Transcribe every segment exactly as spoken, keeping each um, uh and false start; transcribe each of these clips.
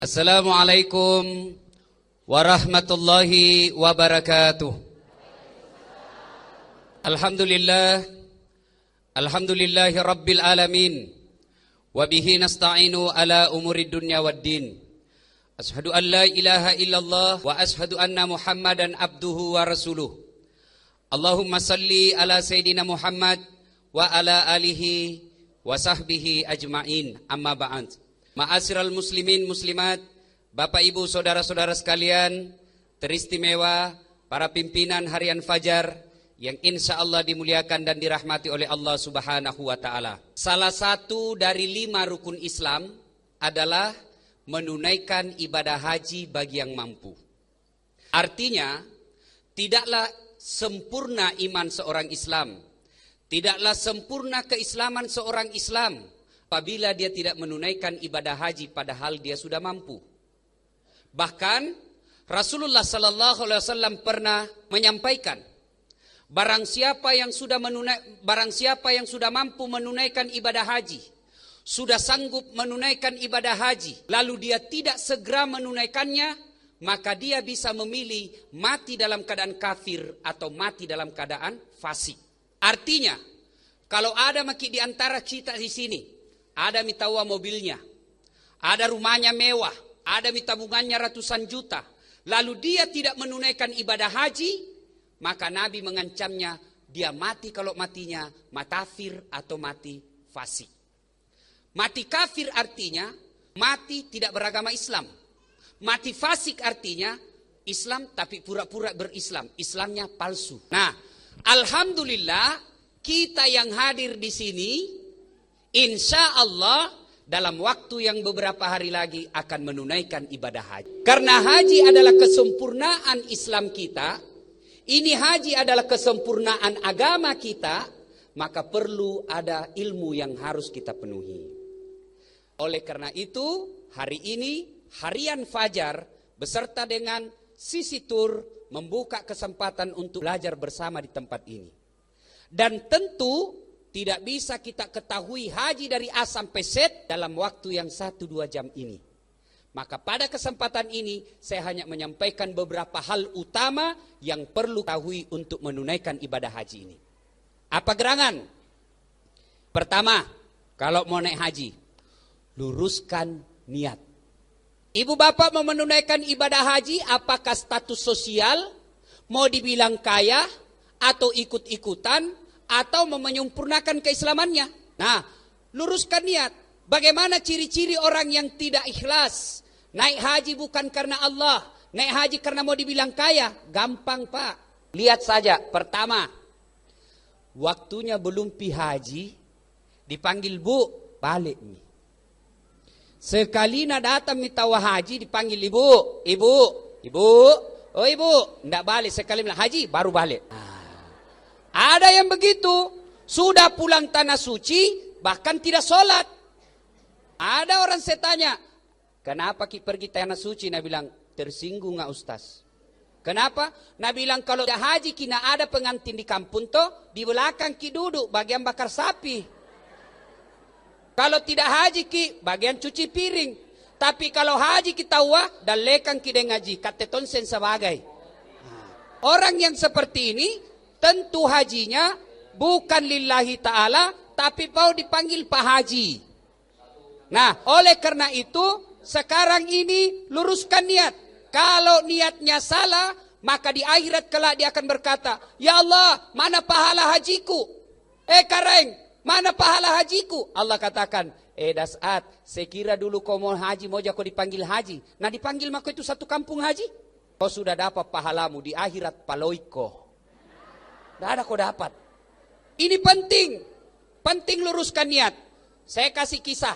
Assalamualaikum warahmatullahi wabarakatuh. Alhamdulillah, alhamdulillahi rabbil alamin. Wabihi nasta'inu ala umuri dunya waddin. Ashhadu an la ilaha illallah wa ashhadu anna muhammadan abduhu wa rasuluh. Allahumma salli ala sayyidina Muhammad wa ala alihi wa sahbihi ajma'in. Amma ba'd. Ma'asyiral muslimin muslimat, Bapak Ibu saudara-saudara sekalian, teristimewa para pimpinan harian Fajar yang insya Allah dimuliakan dan dirahmati oleh Allah Subhanahu wa Ta'ala. Salah satu dari lima rukun Islam adalah menunaikan ibadah haji bagi yang mampu. Artinya, tidaklah sempurna iman seorang Islam, tidaklah sempurna keislaman seorang Islam apabila dia tidak menunaikan ibadah haji padahal dia sudah mampu. Bahkan Rasulullah sallallahu alaihi wasallam pernah menyampaikan, barang siapa yang sudah menunai, barang siapa yang sudah mampu menunaikan ibadah haji, sudah sanggup menunaikan ibadah haji, lalu dia tidak segera menunaikannya, maka dia bisa memilih mati dalam keadaan kafir atau mati dalam keadaan fasik. Artinya, kalau ada maki di antara kita di sini, ada mitawa mobilnya, ada rumahnya mewah, ada tabungannya ratusan juta, lalu dia tidak menunaikan ibadah haji, maka Nabi mengancamnya dia mati kalau matinya matafir atau mati fasik. Mati kafir artinya mati tidak beragama Islam. Mati fasik artinya Islam tapi pura-pura berislam, Islamnya palsu. Nah, alhamdulillah kita yang hadir di sini insya Allah dalam waktu yang beberapa hari lagi akan menunaikan ibadah haji. Karena haji adalah kesempurnaan Islam kita, ini haji adalah kesempurnaan agama kita, maka perlu ada ilmu yang harus kita penuhi. Oleh karena itu, hari ini harian Fajar beserta dengan Sisi Tur membuka kesempatan untuk belajar bersama di tempat ini. Dan tentu tidak bisa kita ketahui haji dari A sampai Z dalam waktu yang satu dua jam ini. Maka pada kesempatan ini saya hanya menyampaikan beberapa hal utama yang perlu ketahui untuk menunaikan ibadah haji ini. Apa gerangan? Pertama, kalau mau naik haji, luruskan niat. Ibu bapak mau menunaikan ibadah haji, apakah status sosial, mau dibilang kaya, atau ikut-ikutan, atau menyempurnakan keislamannya. Nah, luruskan niat. Bagaimana ciri-ciri orang yang tidak ikhlas? Naik haji bukan karena Allah, naik haji karena mau dibilang kaya. Gampang Pak. Lihat saja, pertama, waktunya belum pi haji, dipanggil bu, balik nih. Sekali nak datang mitawa haji, dipanggil ibu, ibu, ibu, oh ibu, ndak balik. Sekali bilang haji, baru balik. Nah, ada yang begitu, sudah pulang tanah suci, bahkan tidak sholat. Ada orang saya tanya, kenapa kita pergi tanah suci? Nah bilang, tersinggung nggak Ustaz? Kenapa? Nah bilang, kalau dah haji kina ada pengantin di kampung toh, di belakang ki duduk, bagian bakar sapi. Kalau tidak haji ki, bagian cuci piring. Tapi kalau haji kita wah, dan lekang ki dengan ngaji, kateton sen sebagai. Nah, orang yang seperti ini, tentu hajinya bukan lillahi ta'ala, tapi mau dipanggil Pak Haji. Nah, oleh karena itu, sekarang ini luruskan niat. Kalau niatnya salah, maka di akhirat kelak dia akan berkata, ya Allah, mana pahala hajiku? Eh Kareng, mana pahala hajiku? Allah katakan, eh Dasat, sekira dulu kau mau haji, mau kau dipanggil haji. Nah dipanggil maka itu satu kampung haji. Kau sudah dapat pahalamu di akhirat paloiko. Tidak ada kau dapat. Ini penting. Penting luruskan niat. Saya kasih kisah.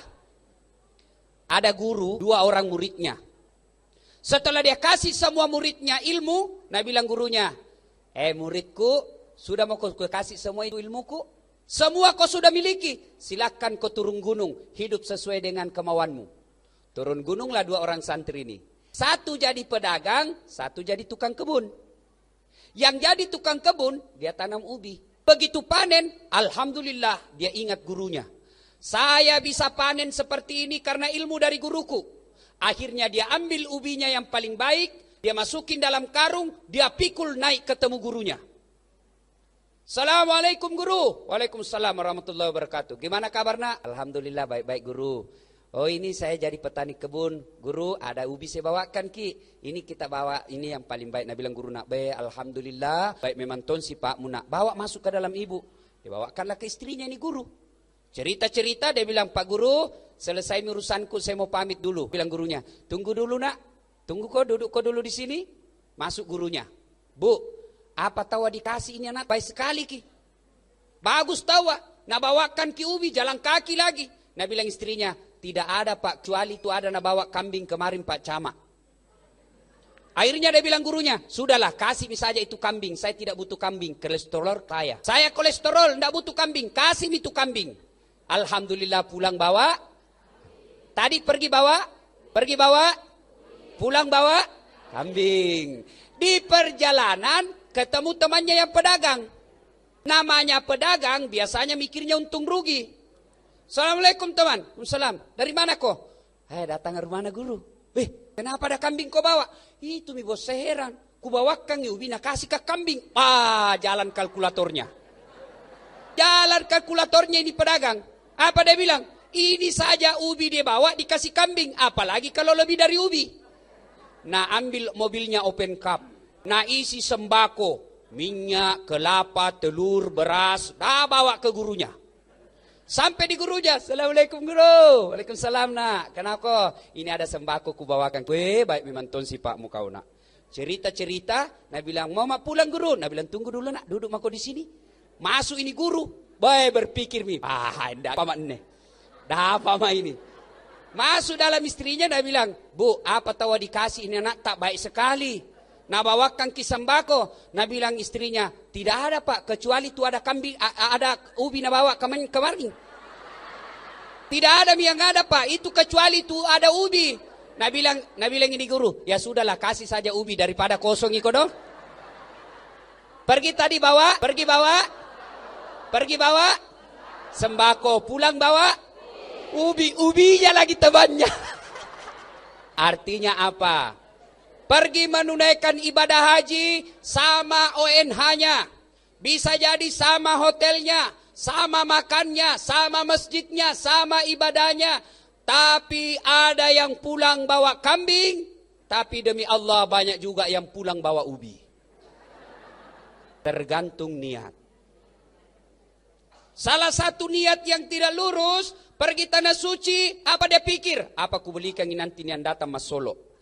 Ada guru, dua orang muridnya. Setelah dia kasih semua muridnya ilmu, nah bilang gurunya, eh muridku, sudah mau kau kasih semua itu ilmuku? Semua kau sudah miliki. Silakan kau turun gunung, hidup sesuai dengan kemauanmu. Turun gununglah dua orang santri ini. Satu jadi pedagang, satu jadi tukang kebun. Yang jadi tukang kebun, dia tanam ubi. Begitu panen, alhamdulillah dia ingat gurunya. Saya bisa panen seperti ini karena ilmu dari guruku. Akhirnya dia ambil ubinya yang paling baik, dia masukin dalam karung, dia pikul naik ketemu gurunya. Assalamualaikum guru. Waalaikumsalam warahmatullahi wabarakatuh. Gimana kabar nak? Alhamdulillah baik-baik guru. Oh ini saya jadi petani kebun. Guru ada ubi saya bawakan ki. Ini kita bawa, ini yang paling baik. Nah bilang guru nak, baik alhamdulillah. Baik memang ton si pak mu nak. Bawa masuk ke dalam ibu. Dibawakanlah ke istrinya ini guru. Cerita-cerita dia bilang, Pak Guru selesai urusanku saya mau pamit dulu. Bilang gurunya, tunggu dulu nak. Tunggu kok, duduk kok dulu di sini. Masuk gurunya. Bu, apa tahu dikasih ini anak? Baik sekali ki. Bagus tahu. Nak bawakan ki ubi jalan kaki lagi. Nah bilang istrinya, tidak ada pak. Kecuali itu ada nak bawa kambing kemarin Pak Camat. Akhirnya dia bilang gurunya, sudahlah kasih saja itu kambing. Saya tidak butuh kambing. Kolesterol kaya. Saya kolesterol, tidak butuh kambing. Kasih itu kambing. Alhamdulillah pulang bawa. Tadi pergi bawa. Pergi bawa. Pulang bawa. Kambing. Di perjalanan ketemu temannya yang pedagang. Namanya pedagang biasanya mikirnya untung rugi. Assalamualaikum teman. Waalaikumsalam. Dari mana kok? Eh datang ke rumah guru. Eh kenapa ada kambing kau bawa? Itu mi bos saya heran. Ku bawakan ubi nak kasih ke kambing. Ah jalan kalkulatornya. Jalan kalkulatornya ini pedagang. Apa dia bilang? Ini saja ubi dia bawa dikasih kambing. Apalagi kalau lebih dari ubi. Nah ambil mobilnya open cup. Nah isi sembako. Minyak, kelapa, telur, beras. Dah bawa ke gurunya. Sampai di gurunya. Assalamualaikum guru. Waalaikumsalam nak. Kenapa? Ini ada sembako ku bawakan. Weh baik memang ton si pak mu kau nak. Cerita-cerita. Nah bilang mau mak pulang guru. Nah bilang tunggu dulu nak. Duduk mako di sini. Masuk ini guru. Baik berpikir mi. Ah enggak apa ini. Dah apa ma ini. Masuk dalam istrinya. Dia bilang. Bu apa tahu dikasih ini anak tak baik sekali. Nah bawakan ki sembako. Nah bilang istrinya. Tidak ada pak. Kecuali itu ada kambing. Ada ubi na bawa kemarin. kemarin. Tidak ada yang ada pak. Itu kecuali itu ada ubi. Nah bilang, nah bilang ini guru. Ya sudahlah kasih saja ubi daripada kosong iko dong. Pergi tadi bawa. Pergi bawa. Pergi bawa. Sembako. Pulang bawa. Ubi. Ubinya lagi temannya. Artinya apa? Pergi menunaikan ibadah haji sama O N H-nya. Bisa jadi sama hotelnya, sama makannya, sama masjidnya, sama ibadahnya. Tapi ada yang pulang bawa kambing, tapi demi Allah banyak juga yang pulang bawa ubi. Tergantung niat. Salah satu niat yang tidak lurus, pergi tanah suci, apa dia pikir? Apa ku belikan ini nanti yang datang mas Solo.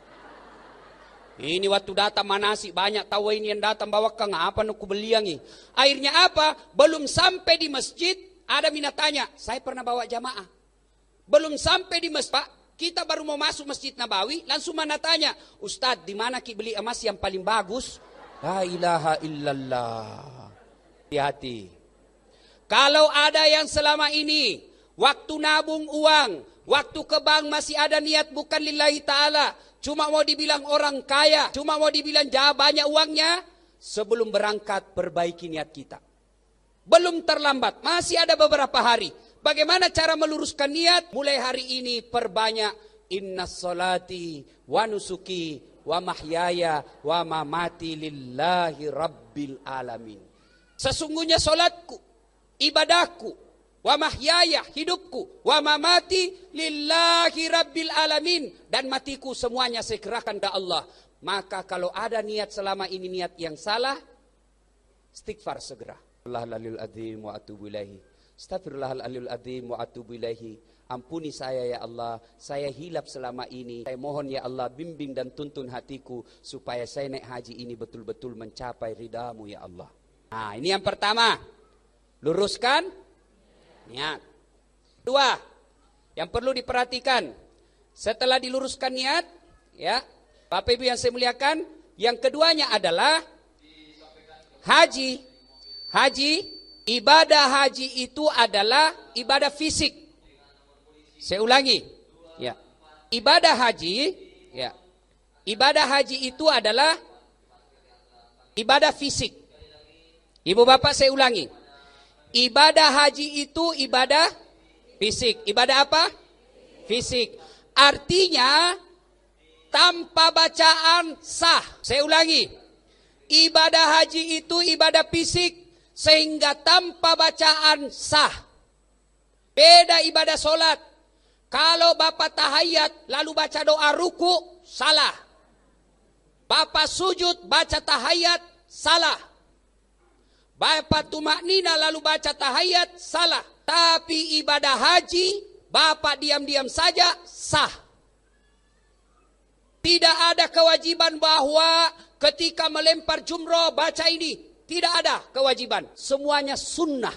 Ini waktu datang manasi banyak tahu ini yang datang bawa kang apa nak beli yang ini. Akhirnya apa? Belum sampai di masjid ada minat tanya. Saya pernah bawa jamaah. Belum sampai di masjid, Pak, kita baru mau masuk Masjid Nabawi, langsung mana tanya, Ustadz di mana ki beli emas yang paling bagus? La ilaha illallah. Hati-hati. Kalau ada yang selama ini waktu nabung uang, waktu ke bank masih ada niat bukan lillahi ta'ala. Cuma mau dibilang orang kaya, cuma mau dibilang jauh banyak uangnya. Sebelum berangkat perbaiki niat kita. Belum terlambat, masih ada beberapa hari. Bagaimana cara meluruskan niat? Mulai hari ini perbanyak. Inna salati wa nusuki wa mahyaya wa mamati lillahi rabbil alamin. Sesungguhnya solatku, ibadahku, wa mahyaya hidupku, wa mamati lillahi rabbil alamin, dan matiku semuanya saya kerahkan ke Allah. Maka kalau ada niat selama ini niat yang salah, istighfar segera. Astaghfirullahaladzim adzim wa atubu ilaihi. Astaghfirullahaladzim adzim wa atubu ilaihi. Ampuni saya ya Allah, saya hilap selama ini. Saya mohon ya Allah bimbing dan tuntun hatiku supaya saya naik haji ini betul-betul mencapai ridhamu ya Allah. Nah, ini yang pertama. Luruskan niat. Dua, yang perlu diperhatikan setelah diluruskan niat, ya, Bapak Ibu yang saya muliakan, yang keduanya adalah haji. Haji, ibadah haji itu adalah ibadah fisik. Saya ulangi, ya, ibadah haji, ya, ibadah haji itu adalah ibadah fisik. Ibu bapak saya ulangi. Ibadah haji itu ibadah fisik. Ibadah apa? Fisik. Artinya tanpa bacaan sah. Saya ulangi, ibadah haji itu ibadah fisik sehingga tanpa bacaan sah. Beda ibadah solat. Kalau Bapak tahiyat lalu baca doa ruku, salah. Bapak sujud baca tahiyat, salah. Bapak tumaknina lalu baca tahiyat, salah. Tapi ibadah haji, Bapak diam-diam saja, sah. Tidak ada kewajiban bahwa ketika melempar jumroh baca ini. Tidak ada kewajiban. Semuanya sunnah.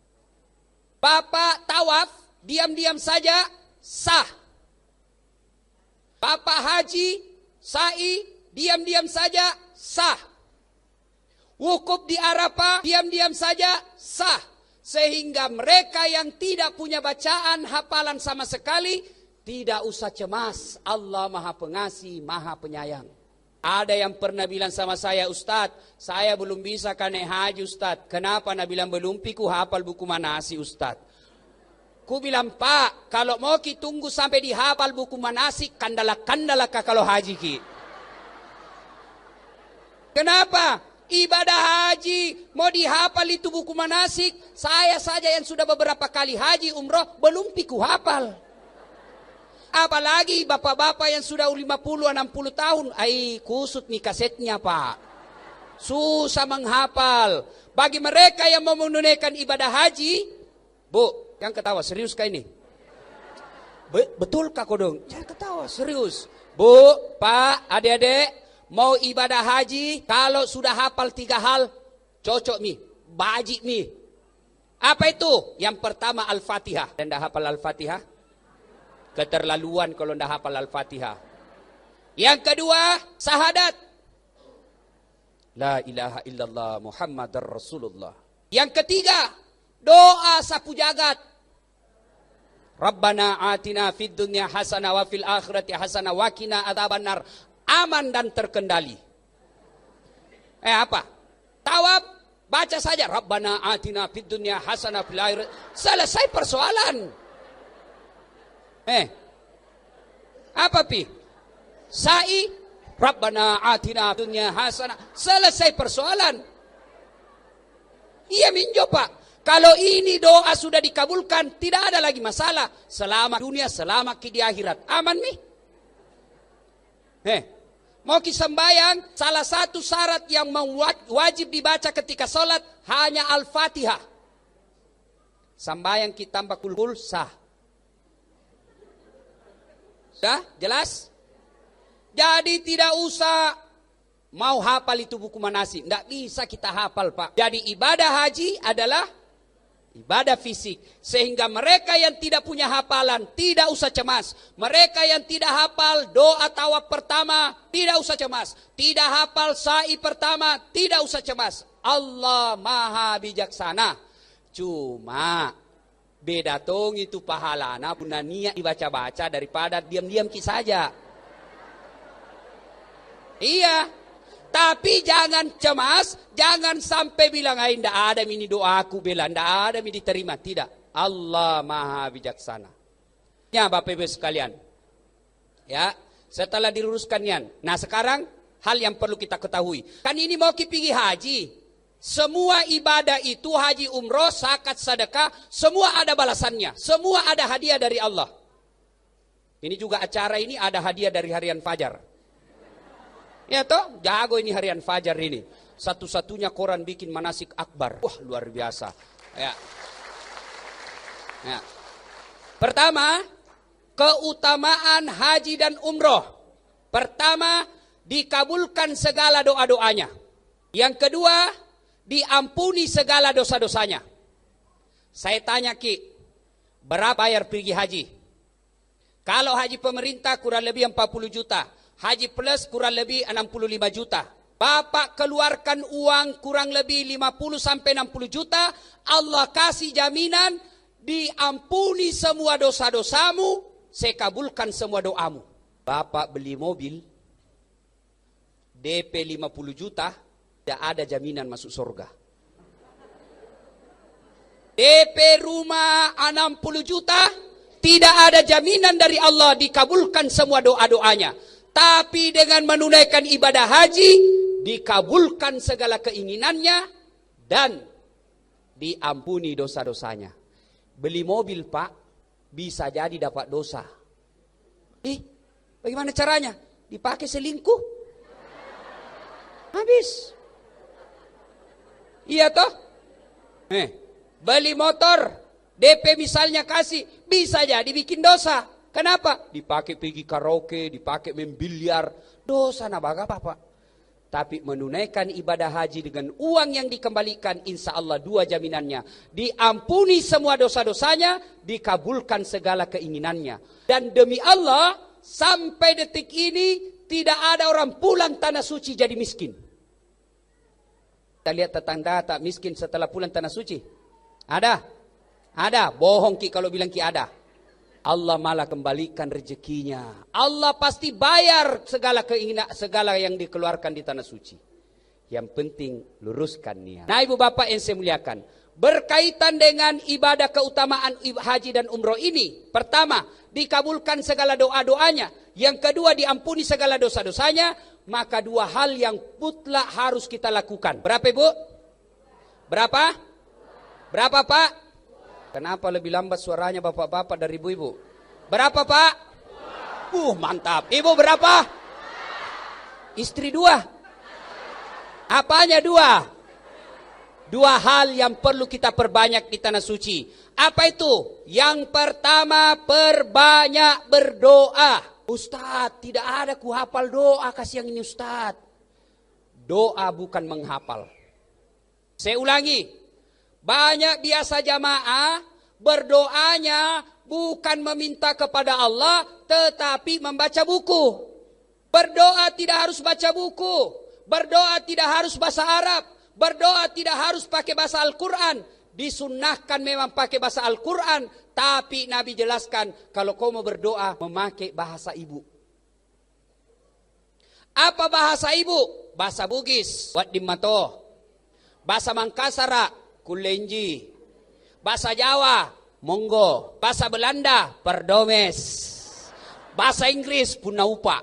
Bapak tawaf, diam-diam saja, sah. Bapak haji, sa'i, diam-diam saja, sah. Wukuf di Arafah, diam-diam saja, sah. Sehingga mereka yang tidak punya bacaan, hafalan sama sekali, tidak usah cemas. Allah Maha Pengasih, Maha Penyayang. Ada yang pernah bilang sama saya, Ustadz, saya belum bisa kan naik haji Ustadz. Kenapa? Nah bilang belum piku hafal buku manasi Ustadz. Ku bilang, Pak, kalau mau ki tunggu sampai dihafal buku manasik, kandala-kandala kah kalau haji ki. Kenapa? Ibadah haji, mau dihafal itu buku manasik. Saya saja yang sudah beberapa kali haji umroh, belum piku hafal. Apalagi bapak-bapak yang sudah lima puluh enam puluh tahun. Ai, kusut nih kasetnya Pak. Susah menghafal. Bagi mereka yang mau menunaikan ibadah haji, Bu, yang ketawa, serius kah ini? Be betul kah kodong? Jangan ketawa, serius. Bu, Pak, adik-adik, mau ibadah haji, kalau sudah hafal tiga hal, cocok mi, baji mi. Apa itu? Yang pertama Al-Fatihah. Dan dah hafal Al-Fatihah? Keterlaluan kalau dah hafal Al-Fatihah. Yang kedua, syahadat. La ilaha illallah Muhammadar Rasulullah. Yang ketiga, doa sapu jagat. Rabbana atina fid dunya hasanah wa fil akhirati hasanah wa qina adzabannar. Aman dan terkendali. Eh apa? Tawaf, baca saja Rabbana atina fid dunya hasanah fil akhirati. Selesai persoalan. Eh. Apa pi? Sa'i Rabbana atina fid dunya hasanah. Selesai persoalan. Iya minjo Pak. Kalau ini doa sudah dikabulkan, tidak ada lagi masalah. Selamat dunia, selamat di akhirat. Aman nih? Eh, mau sembahyang, salah satu syarat yang wajib dibaca ketika sholat, hanya Al-Fatihah. Sembahyang kita tambah kul-kul, sah. Sudah? Jelas? Jadi tidak usah mau hafal itu buku manasik. Tidak bisa kita hafal Pak. Jadi ibadah haji adalah ibadah fisik. Sehingga mereka yang tidak punya hafalan tidak usah cemas. Mereka yang tidak hafal doa tawaf pertama tidak usah cemas. Tidak hafal sa'i pertama tidak usah cemas. Allah Maha Bijaksana. Cuma beda tong itu pahalana punya niat dibaca-baca daripada diam-diam ki saja. Iya. Tapi jangan cemas, jangan sampai bilang, ah, tidak ada ini doaku bela, tidak ada ini diterima. Tidak, Allah Maha Bijaksana. Ya Bapak Ibu sekalian, ya setelah diluruskan yan. Nah sekarang hal yang perlu kita ketahui, kan ini mau pergi haji. Semua ibadah itu haji umroh, zakat, sedekah, semua ada balasannya, semua ada hadiah dari Allah. Ini juga acara ini ada hadiah dari Harian Fajar. Ya toh, jago ini Harian Fajar ini. Satu-satunya koran bikin manasik akbar. Wah, luar biasa. Ya. Ya. Pertama, keutamaan haji dan umroh. Pertama, dikabulkan segala doa-doanya. Yang kedua, diampuni segala dosa-dosanya. Saya tanya Ki, berapa bayar pergi haji? Kalau haji pemerintah kurang lebih empat puluh juta. Haji plus kurang lebih enam puluh lima juta. Bapak keluarkan uang kurang lebih lima puluh sampai enam puluh juta. Allah kasih jaminan diampuni semua dosa-dosamu. Saya kabulkan semua doamu. Bapak beli mobil D P lima puluh juta. Tidak ada jaminan masuk surga. D P rumah enam puluh juta. Tidak ada jaminan dari Allah dikabulkan semua doa-doanya. Tapi dengan menunaikan ibadah haji, dikabulkan segala keinginannya dan diampuni dosa-dosanya. Beli mobil Pak, bisa jadi dapat dosa. Ih, bagaimana caranya? Dipakai selingkuh? Habis. Iya toh? Eh, beli motor, D P misalnya kasih, bisa jadi bikin dosa. Kenapa? Dipakai pergi karaoke, dipakai main biliar, dosa nah baga apa? Tapi menunaikan ibadah haji dengan uang yang dikembalikan, insya Allah dua jaminannya. Diampuni semua dosa-dosanya, dikabulkan segala keinginannya. Dan demi Allah, sampai detik ini tidak ada orang pulang tanah suci jadi miskin. Kita lihat tetangga tak miskin setelah pulang tanah suci. Ada? Ada. Bohong Ki kalau bilang Ki ada. Allah malah kembalikan rezekinya. Allah pasti bayar segala keinginan, segala yang dikeluarkan di tanah suci. Yang penting luruskan niat. Nah ibu bapak yang saya muliakan, berkaitan dengan ibadah keutamaan haji dan umroh ini, pertama dikabulkan segala doa-doanya, yang kedua diampuni segala dosa-dosanya, maka dua hal yang mutlak harus kita lakukan. Berapa ibu? Berapa? Berapa pak? Kenapa lebih lambat suaranya bapak-bapak dari ibu-ibu? Berapa pak? Uh mantap. Ibu berapa? Istri dua. Apanya dua? Dua hal yang perlu kita perbanyak di tanah suci. Apa itu? Yang pertama, perbanyak berdoa. Ustadz, tidak ada ku hafal doa, kasih yang ini Ustadz. Doa bukan menghafal. Saya ulangi. Banyak biasa jamaah berdoanya bukan meminta kepada Allah, tetapi membaca buku. Berdoa tidak harus baca buku. Berdoa tidak harus bahasa Arab. Berdoa tidak harus pakai bahasa Al-Quran. Disunnahkan memang pakai bahasa Al-Quran. Tapi Nabi jelaskan kalau kau mau berdoa memakai bahasa ibu. Apa bahasa ibu? Bahasa Bugis, Wat Dimato. Bahasa Mangkasara, Kulenji. Bahasa Jawa, Monggo. Bahasa Belanda, Perdomes. Bahasa Inggris, Punaupa.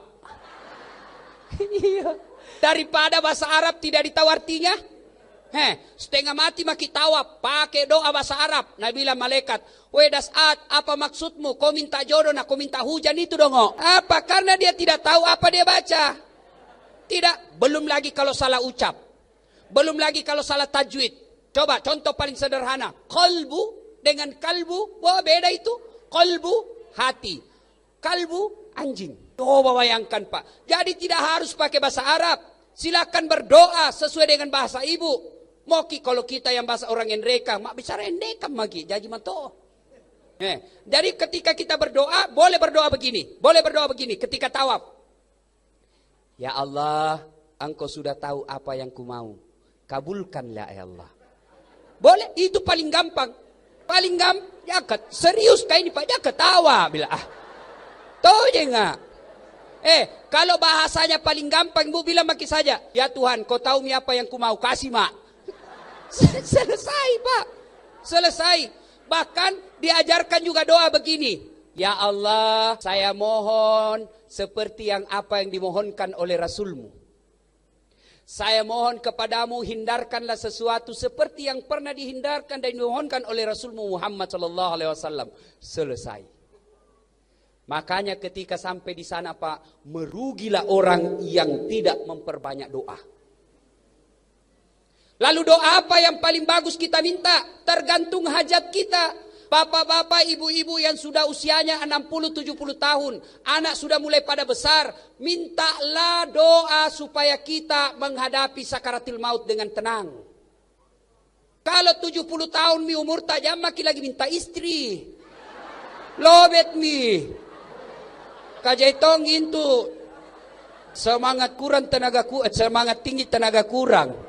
Daripada bahasa Arab tidak ditahu artinya. Heh, setengah mati maki tawa, pakai doa bahasa Arab. Nabi bilang malaikat, "Weh Das'at, apa maksudmu? Kau minta jodoh, nah kau minta hujan itu dong." Oh. Apa? Karena dia tidak tahu apa dia baca. Tidak, belum lagi kalau salah ucap. Belum lagi kalau salah tajwid. Coba contoh paling sederhana, qalbu dengan kalbu, wah beda itu. Qalbu hati, kalbu anjing. Coba bayangkan Pak. Jadi tidak harus pakai bahasa Arab. Silakan berdoa sesuai dengan bahasa ibu. Moki kalau kita yang bahasa orang Endreka, mak bicara Endreka maki, jadi mato. Eh, jadi ketika kita berdoa, boleh berdoa begini, boleh berdoa begini ketika tawaf. Ya Allah, Engkau sudah tahu apa yang ku mau. Kabulkanlah ya Allah. Boleh, itu paling gampang. Paling gampang, ya serius kayak ini Pak, dia ketawa. Bila ah, tahu je enggak? Eh, kalau bahasanya paling gampang, ibu bilang maki saja, ya Tuhan, kau tahu mi apa yang ku mau, kasih mak. Selesai Pak, selesai. Bahkan diajarkan juga doa begini, ya Allah, saya mohon seperti yang apa yang dimohonkan oleh Rasulmu. Saya mohon kepadamu hindarkanlah sesuatu seperti yang pernah dihindarkan dan dimohonkan oleh Rasulmu Muhammad Sallallahu Alaihi Wasallam. Selesai. Makanya ketika sampai di sana Pak, merugilah orang yang tidak memperbanyak doa. Lalu doa apa yang paling bagus kita minta? Tergantung hajat kita. Bapak-bapak, ibu-ibu yang sudah usianya enam puluh tujuh puluh tahun, anak sudah mulai pada besar, mintalah doa supaya kita menghadapi sakaratil maut dengan tenang. Kalau tujuh puluh tahun mi umur tajam, maki lagi minta istri. Lobet mi. Kajaitong itu semangat kurang tenaga ku, semangat tinggi tenaga kurang.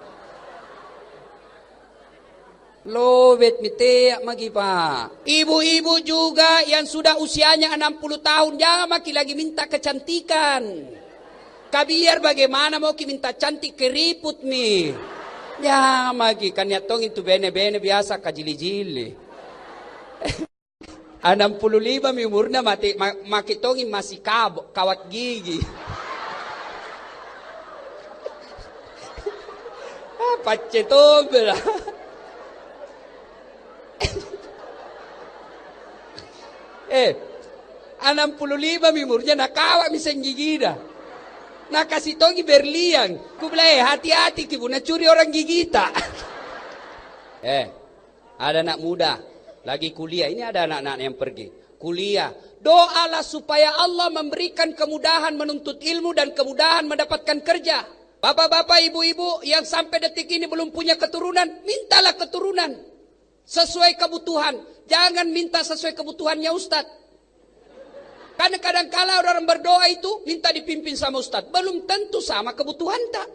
Lobet miteak magi Pak. Ibu-ibu juga yang sudah usianya enam puluh tahun, jangan maki lagi minta kecantikan. Kabiar bagaimana mau ki minta cantik keriput mi. Jangan magi kan ya tong itu bene-bene biasa kajili-jili. enam puluh lima mi umurnya mati ma, makitongi masih kabok kawat gigi. Ah, pacetobe lah. Eh, enam puluh lima mi umurnya nakawa mi gigi dah. Nakasih tongi berlian. Ku bilang, eh, hati-hati kibu, nak curi orang gigita. Eh, ada anak muda lagi kuliah. Ini ada anak-anak yang pergi kuliah. Doalah supaya Allah memberikan kemudahan menuntut ilmu dan kemudahan mendapatkan kerja. Bapak-bapak, ibu-ibu yang sampai detik ini belum punya keturunan, mintalah keturunan sesuai kebutuhan. Jangan minta sesuai kebutuhannya Ustadz. Karena kadang-kala orang berdoa itu minta dipimpin sama Ustadz. Belum tentu sama kebutuhan tak.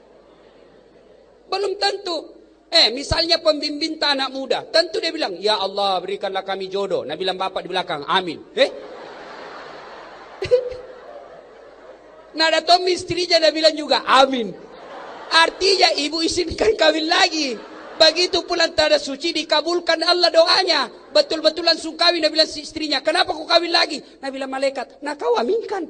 Belum tentu. Eh, misalnya pembimbing anak muda, tentu dia bilang, ya Allah berikanlah kami jodoh. Nah bilang bapak di belakang, amin. Eh? Nah ada Tommy istrinya dia bilang juga, amin. Artinya ibu izinkan kawin lagi. Begitu pulang tanda suci dikabulkan Allah doanya. Betul-betul langsung kawin. Dia bilang si istrinya, kenapa kau kawin lagi? Nah bilang malaikat, nah kau aminkan.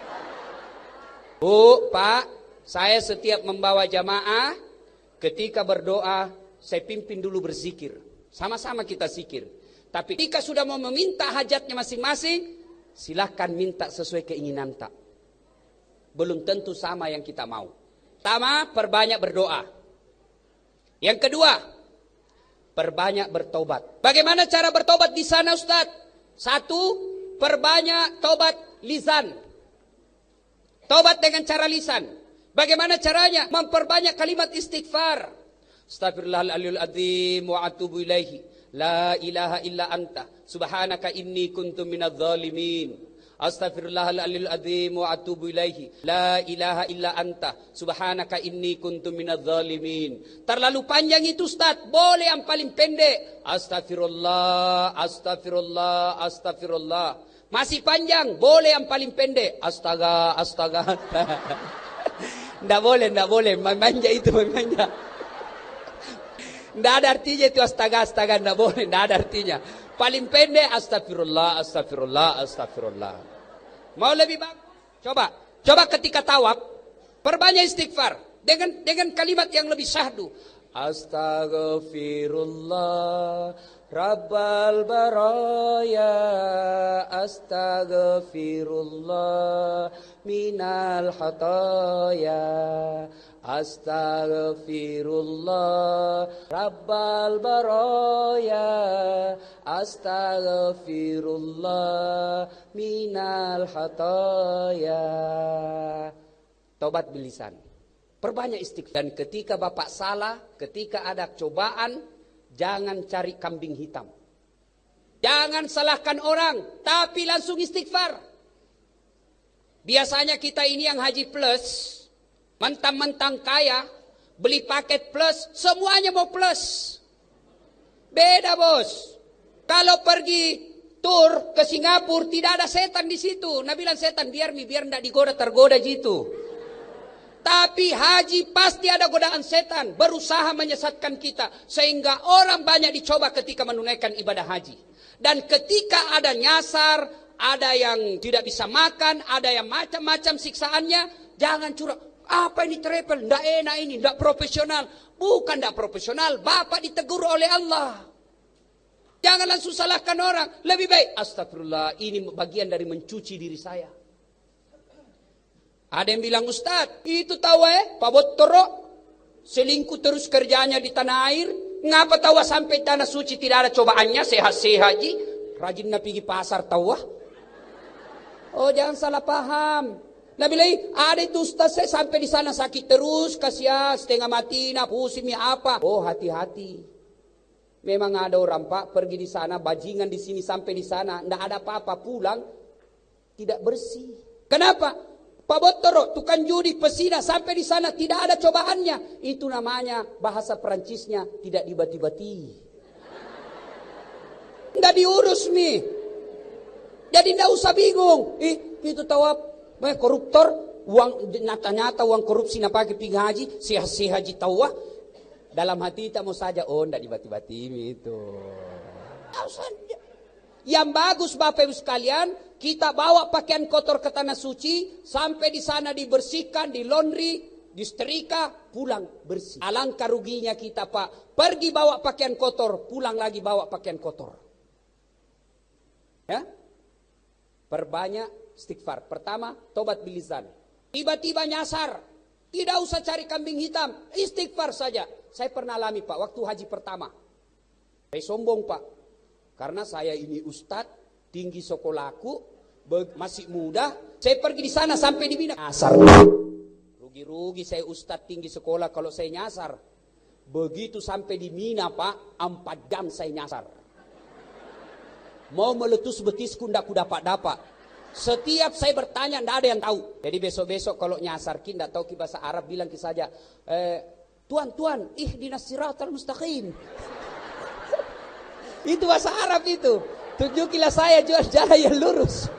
Bu, Pak, saya setiap membawa jamaah, ketika berdoa, saya pimpin dulu berzikir. Sama-sama kita zikir. Tapi ketika sudah mau meminta hajatnya masing-masing, silahkan minta sesuai keinginan tak. Belum tentu sama yang kita mau. Pertama, perbanyak berdoa. Yang kedua, perbanyak bertobat. Bagaimana cara bertobat di sana Ustaz? Satu, perbanyak tobat lisan. Tobat dengan cara lisan. Bagaimana caranya? Memperbanyak kalimat istighfar. Astaghfirullahaladzim azim wa atubu ilaihi. La ilaha illa anta. Subhanaka inni kuntu minadz zalimin. Astaghfirullahaladzim azim wa atubu ilaihi. La ilaha illa anta. Subhanaka inni kuntu minadz zalimin. Terlalu panjang itu Ustaz. Boleh yang paling pendek. Astaghfirullah, astaghfirullah, astaghfirullah. Masih panjang. Boleh yang paling pendek. Astaga, astaga. Nggak boleh, nggak boleh. Manja itu, manja. Nggak ada artinya itu astaga, astaga. Nggak boleh, nggak ada artinya. Paling pendek, astagfirullah, astagfirullah, astagfirullah. Mau lebih bagus? Coba. Coba ketika tawaf, perbanyak istighfar. Dengan dengan kalimat yang lebih syahdu. Astaghfirullah, Rabbal baraya, astaghfirullah, minal hataya. Astaghfirullah, Rabbal baraya, astaghfirullah, minal hataya. Tobat bilisan. Perbanyak istighfar. Dan ketika bapak salah, ketika ada cobaan, jangan cari kambing hitam. Jangan salahkan orang, tapi langsung istighfar. Biasanya kita ini yang haji plus, mentang-mentang kaya, beli paket plus, semuanya mau plus. Beda bos. Kalau pergi tur ke Singapura, tidak ada setan di situ. Nah bilang setan, biar mi, biar tidak digoda, tergoda gitu. Tapi haji pasti ada godaan setan, berusaha menyesatkan kita. Sehingga orang banyak dicoba ketika menunaikan ibadah haji. Dan ketika ada nyasar, ada yang tidak bisa makan, ada yang macam-macam siksaannya, jangan curang. Apa ini travel? Tidak enak ini, tidak profesional. Bukan tidak profesional, bapak ditegur oleh Allah. Jangan langsung salahkan orang. Lebih baik, astagfirullah, ini bagian dari mencuci diri saya. Ada yang bilang, Ustaz, itu tahu eh, Pak Bottoro selingkuh terus kerjanya di tanah air. Ngapa tahu sampai tanah suci tidak ada cobaannya, sehat-sehat ji. Rajin na pergi pasar tahu. Oh, jangan salah paham. Nabi lagi, ada itu Ustaz saya sampai di sana sakit terus, kasihan, setengah mati, nah pusing apa. Oh, hati-hati. Memang ada orang Pak pergi di sana, bajingan di sini sampai di sana, tidak ada apa-apa, pulang tidak bersih. Kenapa? Pak Bottoro, tukang judi, pesina, sampai di sana tidak ada cobaannya. Itu namanya bahasa Perancisnya tidak dibati-bati. Tidak diurus nih. Jadi tidak usah bingung. Eh, itu tahu apa? Koruptor, uang nyata-nyata uang korupsi nak pakai pergi haji, si haji tahu. Dalam hati kita mau saja, oh tidak dibati-bati itu. Yang bagus Bapak Ibu sekalian, kita bawa pakaian kotor ke tanah suci, sampai di sana dibersihkan, di laundry, disetrika, pulang bersih. Alangkah ruginya kita Pak, pergi bawa pakaian kotor, pulang lagi bawa pakaian kotor. Ya, perbanyak istighfar. Pertama, tobat bilisan. Tiba-tiba nyasar, tidak usah cari kambing hitam, istighfar saja. Saya pernah alami Pak, waktu haji pertama. Saya sombong Pak, karena saya ini ustadz, tinggi sekolahku, masih muda. Saya pergi di sana sampai di Mina. Nyasar. Rugi-rugi saya ustadz tinggi sekolah kalau saya nyasar. Begitu sampai di Mina Pak, empat jam saya nyasar. Mau meletus betisku ndak ku dapat-dapat. Setiap saya bertanya ndak ada yang tahu. Jadi besok-besok kalau nyasar kin ndak tahu ki bahasa Arab, bilang ki saja, eh, Tuan, Tuan, ihdinas siratal mustaqim. Itu bahasa Arab itu. Tunjukilah saya jalan yang lurus.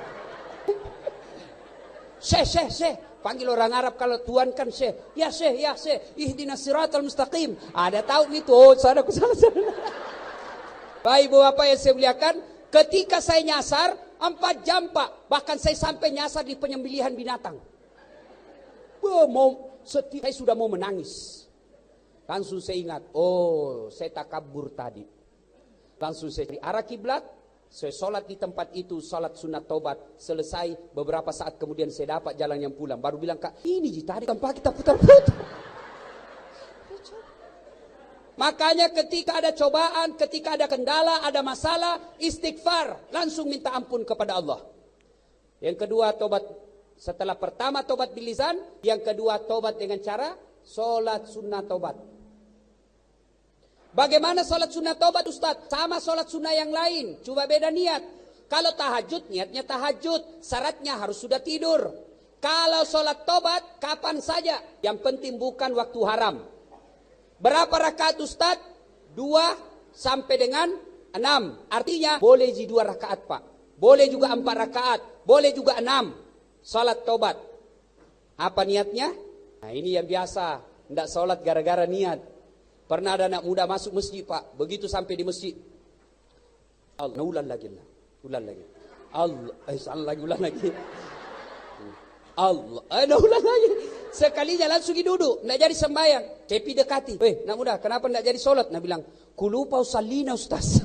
Syekh, Syekh, Syekh. Panggil orang Arab kalau Tuan kan Syekh. Ya Syekh, ya Syekh. Ihdinas siratal mustaqim. Ada tahu itu. Oh, sana aku salah. Baik Ibu Bapak yang saya muliakan, ketika saya nyasar empat jam Pak, bahkan saya sampai nyasar di penyembelihan binatang. Wah, mau setiap saya sudah mau menangis. Langsung saya ingat, oh saya takabur tadi. Langsung saya cari arah kiblat, saya sholat di tempat itu, sholat sunat taubat. Selesai, beberapa saat kemudian saya dapat jalan yang pulang. Baru bilang, Kak, ini tadi tempat kita putar-putar. Makanya ketika ada cobaan, ketika ada kendala, ada masalah, istighfar. Langsung minta ampun kepada Allah. Yang kedua, tobat. Setelah pertama tobat bilisan, yang kedua tobat dengan cara sholat sunnah tobat. Bagaimana sholat sunnah tobat Ustaz? Sama sholat sunnah yang lain, cuma beda niat. Kalau tahajud, niatnya tahajud, syaratnya harus sudah tidur. Kalau sholat tobat, kapan saja, yang penting bukan waktu haram. Berapa rakaat Ustaz? Dua sampai dengan enam. Artinya boleh jadi dua rakaat Pak, boleh juga empat rakaat, boleh juga enam. Sholat tobat. Apa niatnya? Nah ini yang biasa, tidak sholat gara-gara niat. Pernah ada anak muda masuk masjid Pak, begitu sampai di masjid, Allah, ulang lagi lah, ulang lagi, Allah, eh salah lagi, ulang lagi, Allah, eh ulang lagi, sekalinya langsung duduk, tidak jadi sembahyang, cepi dekati, eh anak muda, kenapa tidak jadi sholat? Nah bilang, ku lupa usallina Ustaz.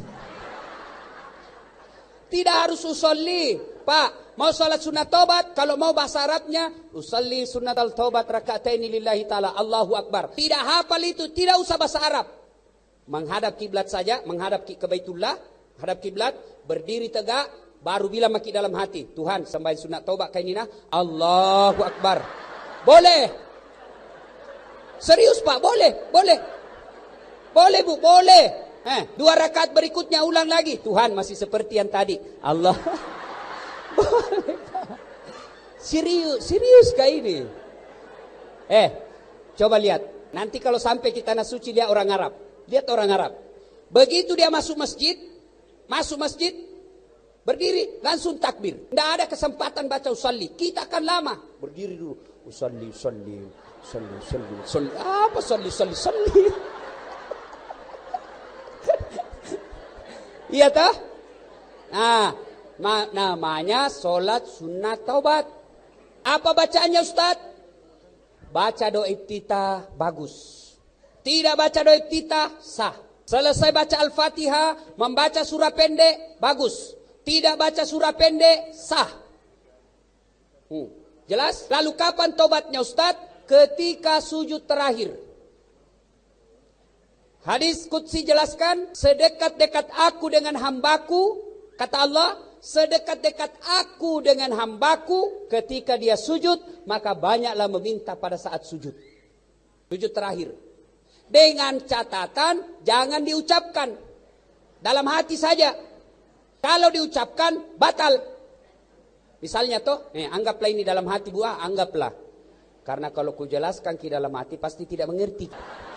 Tidak harus usolli, Pak. Mau sholat sunat taubat, kalau mau bahasa Arabnya, usolli sunat al-taubat raka'ataini lillahi ta'ala, Allahu Akbar. Tidak hafal itu, tidak usah bahasa Arab. Menghadap kiblat saja, menghadap ke Baitullah, hadap kiblat, berdiri tegak, baru bilang maki dalam hati, Tuhan sembahyang sunat taubat kainina, Allahu Akbar. Boleh. Serius Pak, boleh, boleh. Boleh Bu, boleh. Eh, dua rakaat berikutnya ulang lagi. Tuhan masih seperti yang tadi. Allah. serius, serius kah ini? Eh, coba lihat. Nanti kalau sampai kita tanah suci lihat orang Arab. Lihat orang Arab. Begitu dia masuk masjid, masuk masjid, berdiri, langsung takbir. Tidak ada kesempatan baca usalli. Kita akan lama. Berdiri dulu. Usalli, usalli, usalli, usalli, usalli. Apa usalli, usalli, usalli? Iya toh? Nah, ma- namanya sholat sunat taubat. Apa bacaannya Ustaz? Baca doa iftitah, bagus. Tidak baca doa iftitah, sah. Selesai baca Al-Fatihah, membaca surah pendek, bagus. Tidak baca surah pendek, sah. Hmm. Jelas? Lalu kapan tobatnya Ustaz? Ketika sujud terakhir. Hadis Qudsi jelaskan, sedekat-dekat aku dengan hambaku, kata Allah, sedekat-dekat aku dengan hambaku ketika dia sujud, maka banyaklah meminta pada saat sujud. Sujud terakhir. Dengan catatan, jangan diucapkan. Dalam hati saja. Kalau diucapkan, batal. Misalnya toh, eh, anggaplah ini dalam hati buah, anggaplah. Karena kalau ku jelaskan ke dalam hati, pasti tidak mengerti.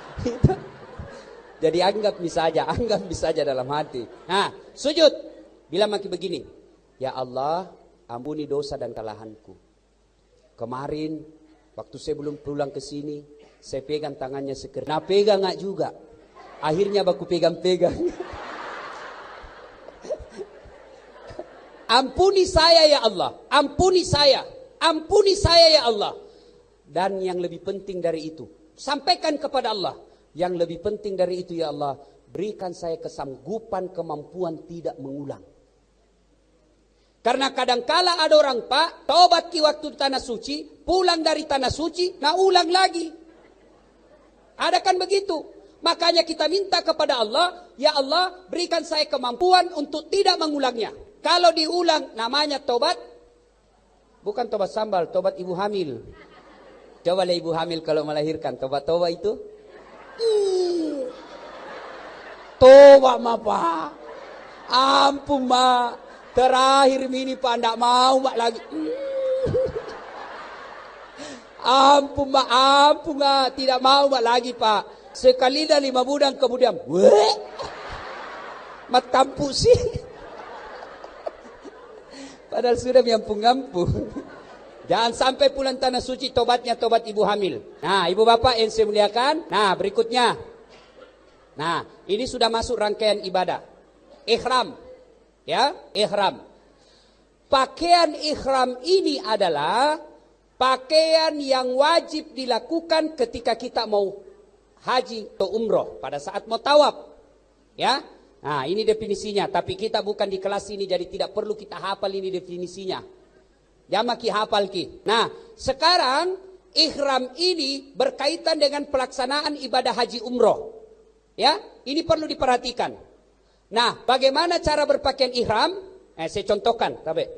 Jadi anggap bisa aja, anggap bisa aja dalam hati. Nah, sujud. Bilang maki begini, ya Allah, ampuni dosa dan kesalahanku. Kemarin, waktu saya belum pulang ke sini, saya pegang tangannya seker. Nah, pegang nggak juga. Akhirnya baku pegang-pegang. ampuni saya ya Allah, ampuni saya, ampuni saya ya Allah. Dan yang lebih penting dari itu, sampaikan kepada Allah, yang lebih penting dari itu ya Allah, berikan saya kesanggupan, kemampuan tidak mengulang. Karena kadangkala ada orang Pak, tobat ki waktu di tanah suci, pulang dari tanah suci, nah ulang lagi. Ada kan begitu? Makanya kita minta kepada Allah, ya Allah berikan saya kemampuan untuk tidak mengulangnya. Kalau diulang namanya tobat, bukan tobat sambal, tobat ibu hamil. Coba lihat ibu hamil kalau melahirkan, tobat-tobat itu. Hmm. Tobat ma Pak, ampun ma, terakhir ini Pak tidak mau mak lagi. Hmm. Ampun mak, ampun mak, tidak mau mak lagi Pak. Sekali dah lima bulan kemudian, weh, mat kampus sih. Padahal sudah ngampung-ngampung. Jangan sampai pulang tanah suci tobatnya tobat ibu hamil. Nah, ibu bapak yang saya muliakan. Nah, berikutnya. Nah, ini sudah masuk rangkaian ibadah. Ihram. Ya, ihram. Pakaian ihram ini adalah pakaian yang wajib dilakukan ketika kita mau haji atau umroh. Pada saat mau tawaf. Ya. Nah, ini definisinya. Tapi kita bukan di kelas ini, jadi tidak perlu kita hafal ini definisinya. Jamaki hafal ki. Nah, sekarang ihram ini berkaitan dengan pelaksanaan ibadah haji umroh. Ya, ini perlu diperhatikan. Nah, bagaimana cara berpakaian ihram? Eh, saya contohkan, tabe.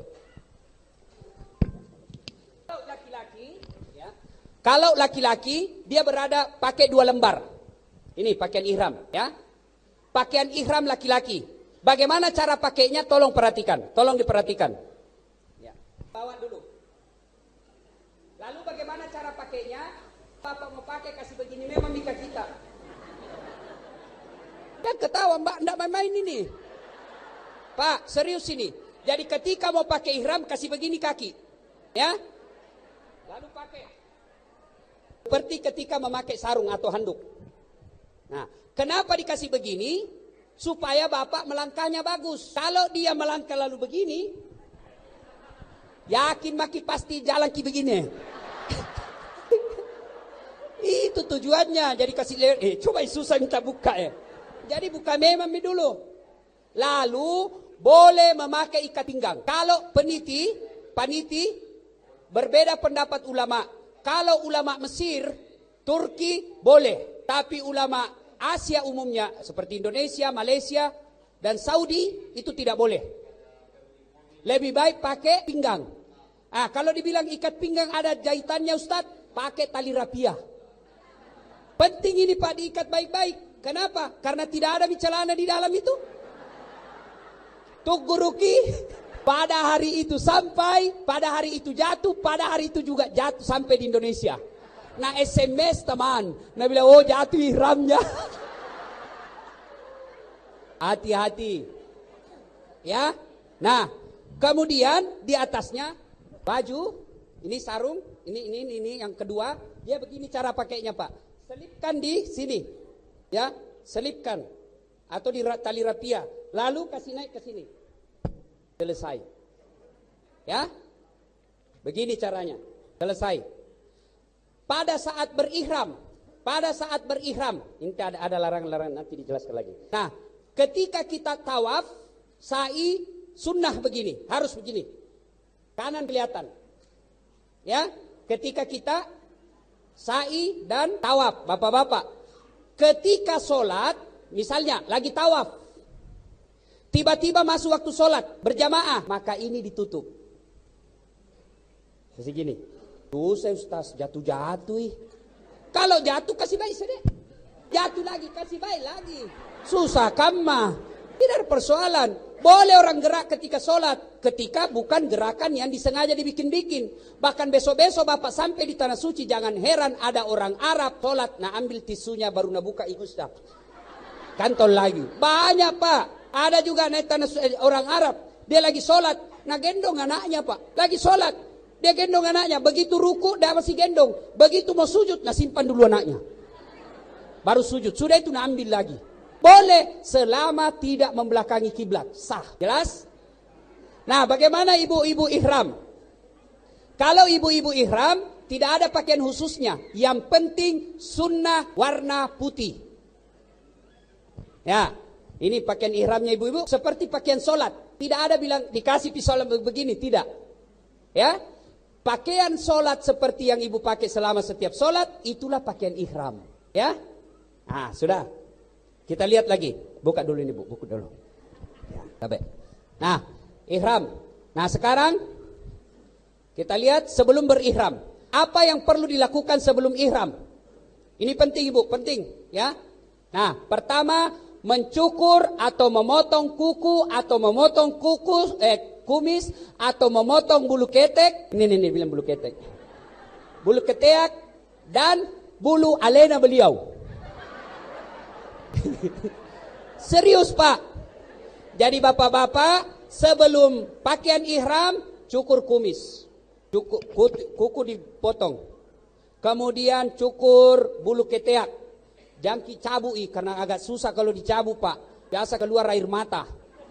Kalau laki-laki, ya, kalau laki-laki dia berada pakai dua lembar. Ini pakaian ihram, ya. Pakaian ihram laki-laki. Bagaimana cara pakainya? Tolong perhatikan, tolong diperhatikan. Bawa dulu. Lalu bagaimana cara pakainya? Bapak mau pakai kasih begini, memang nikah kita. Dan ketawa mbak, enggak main-main ini. Pak, serius ini. Jadi ketika mau pakai ihram kasih begini kaki. Ya. Lalu pakai. Seperti ketika memakai sarung atau handuk. Nah, kenapa dikasih begini? Supaya bapak melangkahnya bagus. Kalau dia melangkah lalu begini, yakin maki pasti jalan ki begini. Itu tujuannya. Jadi kasih eh coba susah minta buka ya. Jadi buka memang dulu. Lalu boleh memakai ikat pinggang. Kalau peniti, paniti berbeda pendapat ulama. Kalau ulama Mesir, Turki boleh, tapi ulama Asia umumnya seperti Indonesia, Malaysia dan Saudi itu tidak boleh. Lebih baik pakai pinggang. Ah, kalau dibilang ikat pinggang ada jahitannya Ustaz, pakai tali rapiah. Penting ini Pak diikat baik-baik. Kenapa? Karena tidak ada celana di dalam itu. Tuk guruki pada hari itu sampai, pada hari itu jatuh, pada hari itu juga jatuh sampai di Indonesia. Nah S M S teman, nah bilang oh jatuh ihramnya. Hati-hati. Ya. Nah, kemudian di atasnya baju, ini sarung, ini ini ini, ini yang kedua, dia begini cara pakainya Pak. Selipkan di sini. Ya, selipkan atau di tali rapia, lalu kasih naik ke sini. Selesai. Ya. Begini caranya. Selesai. Pada saat berihram, pada saat berihram, ini ada ada larangan-larangan nanti dijelaskan lagi. Nah, ketika kita tawaf, sa'i sunnah begini, harus begini. Kanan kelihatan. Ya, ketika kita sa'i dan tawaf, bapak-bapak. Ketika sholat, misalnya lagi tawaf, tiba-tiba masuk waktu sholat berjamaah, maka ini ditutup. Segini. Tuh saya Ustaz, jatuh-jatuh. Kalau jatuh kasih baik saja. Jatuh lagi kasih baik lagi. Susah kamma. Tidak ada persoalan. Boleh orang gerak ketika sholat, ketika bukan gerakan yang disengaja dibikin-bikin. Bahkan besok-besok Bapak sampai di Tanah Suci, jangan heran ada orang Arab sholat, nah ambil tisunya baru nak buka ikut Ustaz. Kantong lagi. Banyak Pak. Ada juga naik Tanah Suci, orang Arab, dia lagi sholat, nah gendong anaknya Pak. Lagi sholat, dia gendong anaknya. Begitu ruku, dia masih gendong. Begitu mau sujud, nah simpan dulu anaknya. Baru sujud. Sudah itu nah ambil lagi. Boleh selama tidak membelakangi kiblat. Sah. Jelas? Nah, bagaimana ibu-ibu ihram? Kalau ibu-ibu ihram, tidak ada pakaian khususnya. Yang penting sunnah warna putih. Ya, ini pakaian ihramnya ibu-ibu seperti pakaian solat. Tidak ada bilang dikasih pisau begini, tidak. Ya, pakaian solat seperti yang ibu pakai selama setiap solat, itulah pakaian ihram. Ya, nah sudah. Kita lihat lagi. Buka dulu ini bu, buka dulu. Ya, sampai. Nah, ihram. Nah sekarang kita lihat sebelum berihram. Apa yang perlu dilakukan sebelum ihram? Ini penting ibu, penting ya. Nah, pertama mencukur atau memotong kuku atau memotong kuku eh kumis atau memotong bulu ketek. Ini nih, bilang bulu ketek. Bulu ketek dan bulu alena beliau. Serius Pak. Jadi bapak-bapak sebelum pakaian ihram cukur kumis. Cukur, kuku dipotong. Kemudian cukur bulu ketiak. Jangki cabui karena agak susah kalau dicabu Pak. Biasa keluar air mata.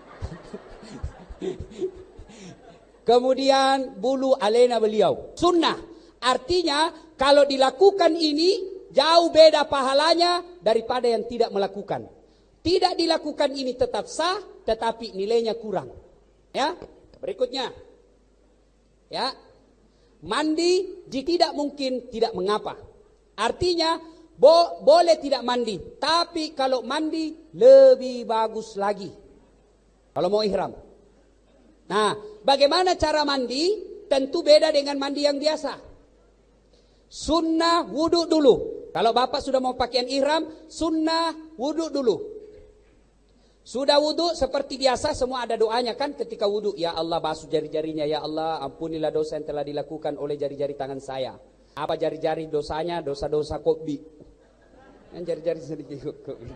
Kemudian bulu alena beliau. Sunnah. Artinya kalau dilakukan ini jauh beda pahalanya daripada yang tidak melakukan. Tidak dilakukan ini tetap sah tetapi nilainya kurang. Ya. Berikutnya. Ya. Mandi jika tidak mungkin tidak mengapa. Artinya bo boleh tidak mandi, tapi kalau mandi lebih bagus lagi. Kalau mau ihram. Nah, bagaimana cara mandi? Tentu beda dengan mandi yang biasa. Sunnah wudhu dulu. Kalau bapak sudah mau pakaian ihram, sunnah wudhu dulu. Sudah wudhu seperti biasa, semua ada doanya kan ketika wudhu. Ya Allah basuh jari-jarinya, ya Allah ampunilah dosa yang telah dilakukan oleh jari-jari tangan saya. Apa jari-jari dosanya? Dosa-dosa kopi. Yang jari-jari sedikit kopi.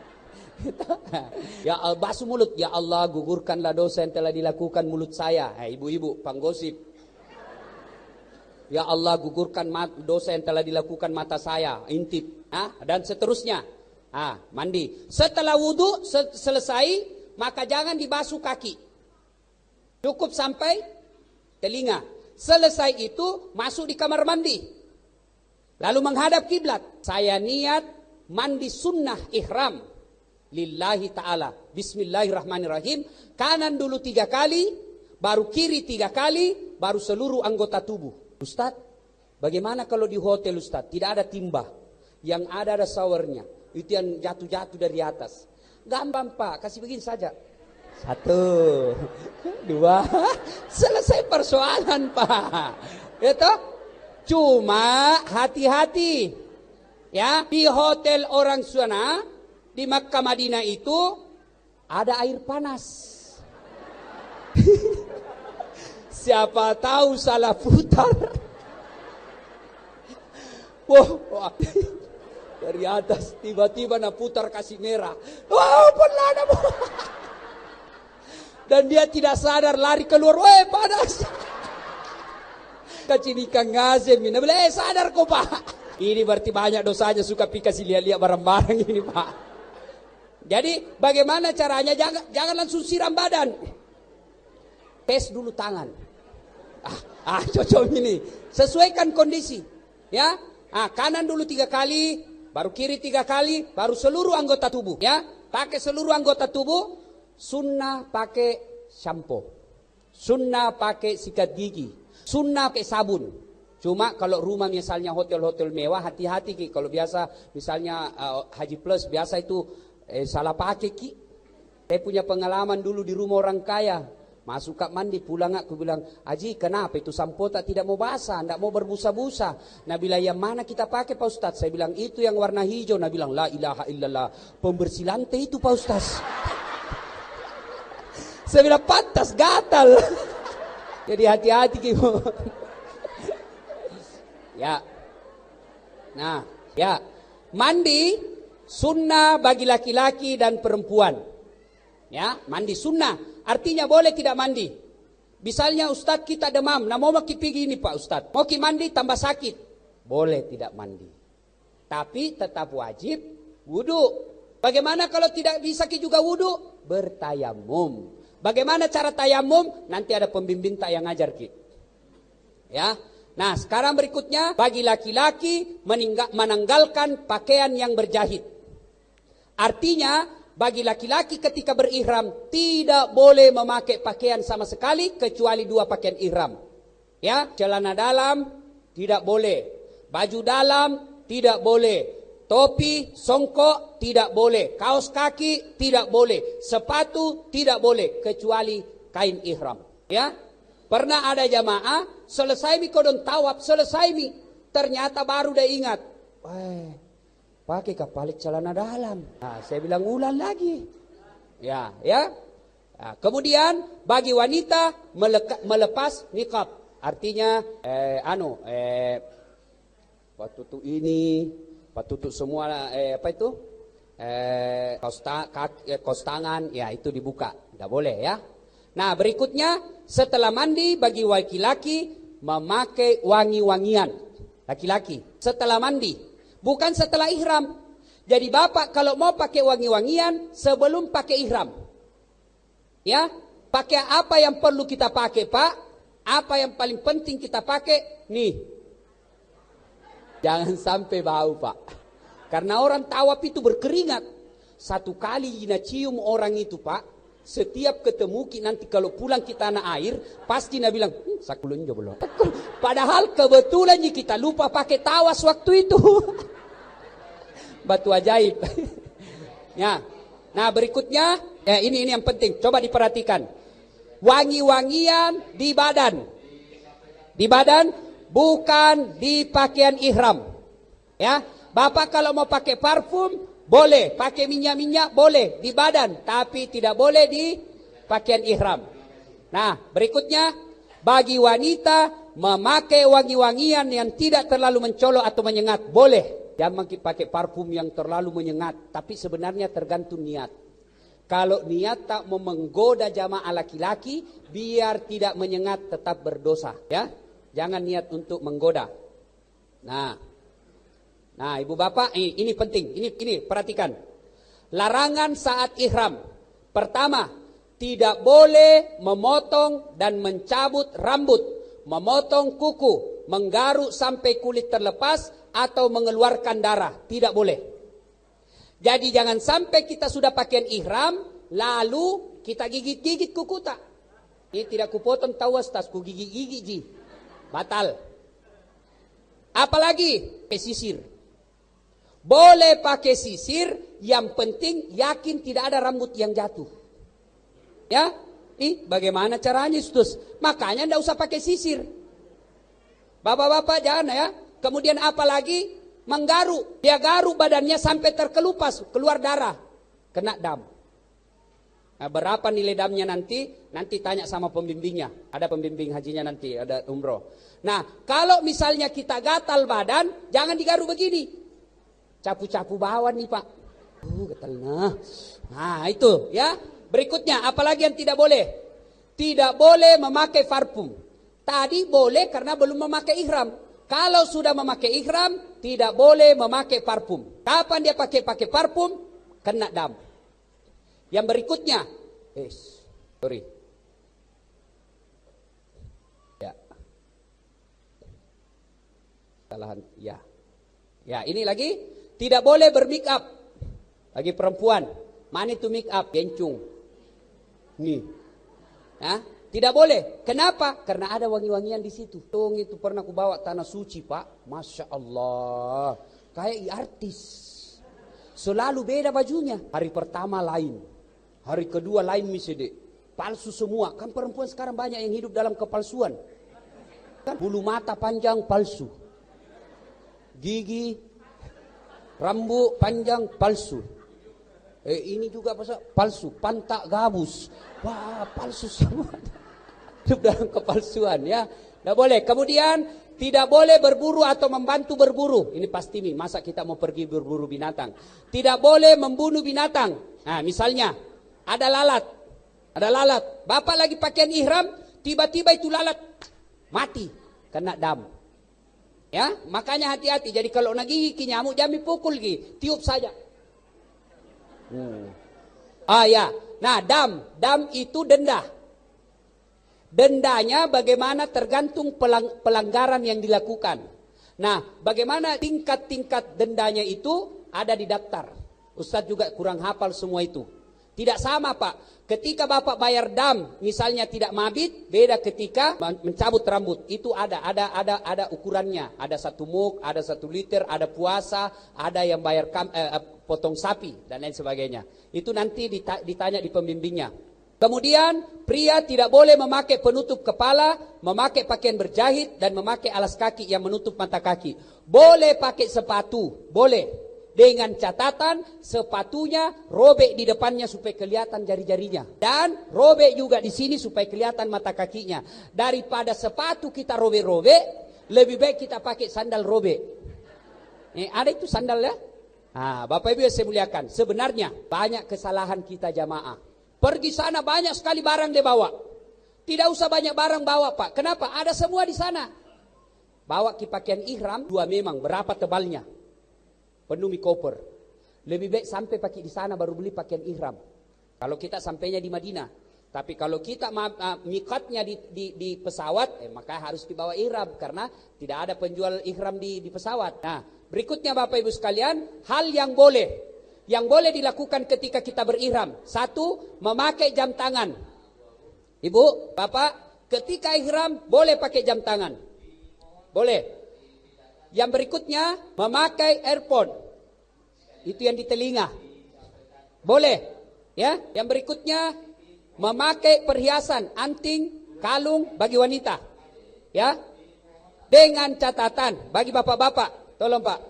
Ya Allah basuh mulut, ya Allah gugurkanlah dosa yang telah dilakukan mulut saya. Eh, ibu-ibu panggosip. Ya Allah gugurkan dosa yang telah dilakukan mata saya. Intip. Ah, dan seterusnya. Ah, mandi. Setelah wudhu se selesai, maka jangan dibasuh kaki. Cukup sampai telinga. Selesai itu masuk di kamar mandi. Lalu menghadap kiblat. Saya niat mandi sunnah ihram. Lillahi ta'ala. Bismillahirrahmanirrahim. Kanan dulu tiga kali, baru kiri tiga kali, baru seluruh anggota tubuh. Ustaz, bagaimana kalau di hotel Ustaz? Tidak ada timba. Yang ada ada showernya. Itu yang jatuh-jatuh dari atas. Gampang Pak, kasih begini saja. Satu, dua, selesai persoalan Pak. Itu cuma hati-hati. Ya, di hotel orang sana di Makkah Madinah itu ada air panas. Siapa tahu salah putar. Wah, wah. Dari atas tiba-tiba nak putar kasih merah. Wah, pelan. Dan dia tidak sadar lari keluar. Weh, panas. Kacinikan ngazem ini. Eh, sadar kok Pak. Ini berarti banyak dosanya suka pikasi lihat-lihat barang-barang ini Pak. Jadi bagaimana caranya? Jangan, jangan langsung siram badan. Tes dulu tangan. Ah, ah cocok ini. Sesuaikan kondisi. Ya. Ah, kanan dulu tiga kali. Baru kiri tiga kali, baru seluruh anggota tubuh. Ya, pakai seluruh anggota tubuh. Sunnah pakai shampoo. Sunnah pakai sikat gigi. Sunnah pakai sabun. Cuma kalau rumah misalnya hotel-hotel mewah, hati-hati Ki. Kalau biasa misalnya uh, Haji Plus biasa itu eh, salah pakai Ki. Saya punya pengalaman dulu di rumah orang kaya. Masuk kak mandi, pulang aku bilang, Haji kenapa itu sampo tak tidak mau basah, tidak mau berbusa-busa. Nah bilang yang mana kita pakai Pak Ustadz? Saya bilang itu yang warna hijau. Nah bilang la ilaha illallah, pembersih lantai itu Pak Ustadz. Saya bilang pantas gatal. Jadi hati-hati gitu. Ya. Nah, ya. Mandi sunnah bagi laki-laki dan perempuan. Ya, mandi sunnah. Artinya boleh tidak mandi. Misalnya Ustadz kita demam, nah mau maki pergi ini Pak Ustadz. Mau ki mandi tambah sakit. Boleh tidak mandi. Tapi tetap wajib wudhu. Bagaimana kalau tidak bisa ki juga wudhu? Bertayamum. Bagaimana cara tayamum? Nanti ada pembimbing tak yang ngajar Ki. Ya. Nah, sekarang berikutnya bagi laki-laki menanggalkan pakaian yang berjahit. Artinya bagi laki-laki ketika berihram tidak boleh memakai pakaian sama sekali kecuali dua pakaian ihram. Ya, celana dalam tidak boleh, baju dalam tidak boleh, topi, songkok tidak boleh, kaos kaki tidak boleh, sepatu tidak boleh kecuali kain ihram. Ya, pernah ada jamaah selesai mi kodon tawaf, selesai mi, ternyata baru dia ingat, eh, pakai kapalit celana dalam. Nah, saya bilang ulang lagi. Ya, ya. Nah, kemudian bagi wanita meleka, melepas niqab, artinya eh, anu, eh, patutup ini, patutup semua, eh, apa itu, eh, kaos, ta, kaki, eh, kaos tangan, ya itu dibuka, tidak boleh ya. Nah, berikutnya setelah mandi bagi laki-laki memakai wangi-wangian. Laki-laki setelah mandi, bukan setelah ihram. Jadi bapak kalau mau pakai wangi-wangian sebelum pakai ihram. Ya, pakai apa yang perlu kita pakai, Pak? Apa yang paling penting kita pakai? Nih. Jangan sampai bau, Pak. Karena orang tawaf itu berkeringat. Satu kali Ina cium orang itu, Pak. Setiap ketemu nanti kalau pulang kita tanah air, pasti Ina bilang, hm, sakulun jo belum. Padahal kebetulan kita lupa pakai tawas waktu itu. Batu ajaib. Ya. Nah, berikutnya, ya ini ini yang penting. Coba diperhatikan. Wangi-wangian di badan. Di badan, bukan di pakaian ihram. Ya. Bapak kalau mau pakai parfum boleh, pakai minyak-minyak boleh di badan, tapi tidak boleh di pakaian ihram. Nah, berikutnya bagi wanita memakai wangi-wangian yang tidak terlalu mencolok atau menyengat boleh. Jangan pakai parfum yang terlalu menyengat, tapi sebenarnya tergantung niat. Kalau niat tak mau menggoda jamaah laki-laki, biar tidak menyengat tetap berdosa, ya. Jangan niat untuk menggoda. Nah, Nah, ibu bapak, ini, ini penting, ini, ini perhatikan. Larangan saat ihram. Pertama, tidak boleh memotong dan mencabut rambut, memotong kuku, menggaruk sampai kulit terlepas, atau mengeluarkan darah. Tidak boleh. Jadi jangan sampai kita sudah pakaian ihram, lalu kita gigit-gigit kuku tak. Ini tidak kupotong tawas tas, ku gigit-gigit ji. Batal. Apalagi pesisir. Boleh pakai sisir, yang penting yakin tidak ada rambut yang jatuh. Ya, ih bagaimana caranya Ustaz? Makanya tidak usah pakai sisir. Bapak-bapak jangan ya. Kemudian apalagi menggaruk, dia garuk badannya sampai terkelupas, keluar darah, kena dam. Nah, berapa nilai damnya nanti? Nanti tanya sama pembimbingnya. Ada pembimbing hajinya nanti, ada umroh. Nah, kalau misalnya kita gatal badan, jangan digaruk begini. Capu-capu bawah nih Pak. Uh, gatal nah. Nah itu ya. Berikutnya apalagi yang tidak boleh? Tidak boleh memakai parfum. Tadi boleh karena belum memakai ihram. Kalau sudah memakai ihram, tidak boleh memakai parfum. Kapan dia pakai pakai parfum? Kena dam. Yang berikutnya, eh, sorry. Ya. Kesalahan. Ya. Ya ini lagi. Tidak boleh bermake up. Bagi perempuan. Mana itu make up? Gencung. Nih. Ya, tidak boleh. Kenapa? Karena ada wangi-wangian di situ. Tung itu pernah aku bawa tanah suci, Pak. Masya Allah. Kayak artis. Selalu beda bajunya. Hari pertama lain. Hari kedua lain misalnya. Palsu semua. Kan perempuan sekarang banyak yang hidup dalam kepalsuan. Kan bulu mata panjang palsu. Gigi rambut panjang palsu. Eh ini juga palsu, pantak gabus. Wah, palsu semua. Hidup dalam kepalsuan ya. Tidak boleh. Kemudian tidak boleh berburu atau membantu berburu. Ini pasti nih, masa kita mau pergi berburu binatang. Tidak boleh membunuh binatang. Nah, misalnya ada lalat. Ada lalat. Bapak lagi pakaian ihram, tiba-tiba itu lalat mati, kena dam. Ya, makanya hati-hati. Jadi kalau nagigit nyamuk jangan dipukul gi, tiup saja. Hmm. Ah ya, Nah, dam, dam itu denda. Dendanya bagaimana tergantung pelang, pelanggaran yang dilakukan. Nah, bagaimana tingkat-tingkat dendanya itu ada di daftar. Ustadz juga kurang hafal semua itu. Tidak sama, Pak. Ketika Bapak bayar dam, misalnya tidak mabit, beda ketika mencabut rambut. Itu ada, ada, ada, ada ukurannya. Ada satu muk, ada satu liter, ada puasa, ada yang bayar kam, eh, potong sapi dan lain sebagainya. Itu nanti ditanya di pembimbingnya. Kemudian pria tidak boleh memakai penutup kepala, memakai pakaian berjahit dan memakai alas kaki yang menutup mata kaki. Boleh pakai sepatu, boleh. Dengan catatan sepatunya robek di depannya supaya kelihatan jari-jarinya. Dan robek juga di sini supaya kelihatan mata kakinya. Daripada sepatu kita robek-robek, lebih baik kita pakai sandal robek. Eh, ada itu sandal ya? Nah, Bapak Ibu yang saya muliakan, sebenarnya banyak kesalahan kita jamaah. Pergi sana banyak sekali barang dia bawa. Tidak usah banyak barang bawa, Pak. Kenapa? Ada semua di sana. Bawa ki pakaian ihram, dua memang, berapa tebalnya? Penuh mi koper. Lebih baik sampai pakai di sana baru beli pakaian ihram. Kalau kita sampainya di Madinah. Tapi kalau kita uh, mikatnya di, di, di pesawat, eh, maka harus dibawa ihram. Karena tidak ada penjual ihram di, di pesawat. Nah, berikutnya Bapak Ibu sekalian, hal yang boleh. Yang boleh dilakukan ketika kita berihram. Satu, memakai jam tangan. Ibu, Bapak, ketika ihram boleh pakai jam tangan. Boleh. Yang berikutnya, memakai earphone. Itu yang di telinga. Boleh. Ya. Yang berikutnya, memakai perhiasan, anting, kalung bagi wanita. Ya. Dengan catatan, bagi bapak-bapak. Tolong Pak.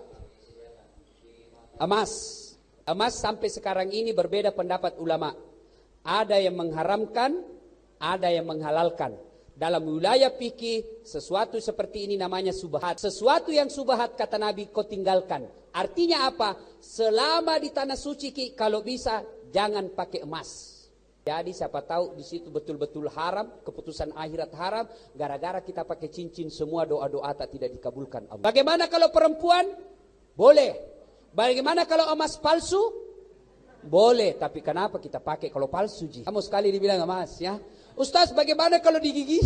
Emas. Emas sampai sekarang ini berbeda pendapat ulama. Ada yang mengharamkan, ada yang menghalalkan. Dalam wilayah fikih, sesuatu seperti ini namanya subhat. Sesuatu yang subhat kata Nabi kau tinggalkan. Artinya apa? Selama di tanah suci ki, kalau bisa jangan pakai emas. Jadi siapa tahu di situ betul-betul haram, keputusan akhirat haram. Gara-gara kita pakai cincin semua doa-doa tak tidak dikabulkan Allah. Bagaimana kalau perempuan? Boleh. Bagaimana kalau emas palsu? Boleh. Tapi kenapa kita pakai kalau palsu ji? Kamu sekali dibilang emas ya. Ustaz, bagaimana kalau digigit?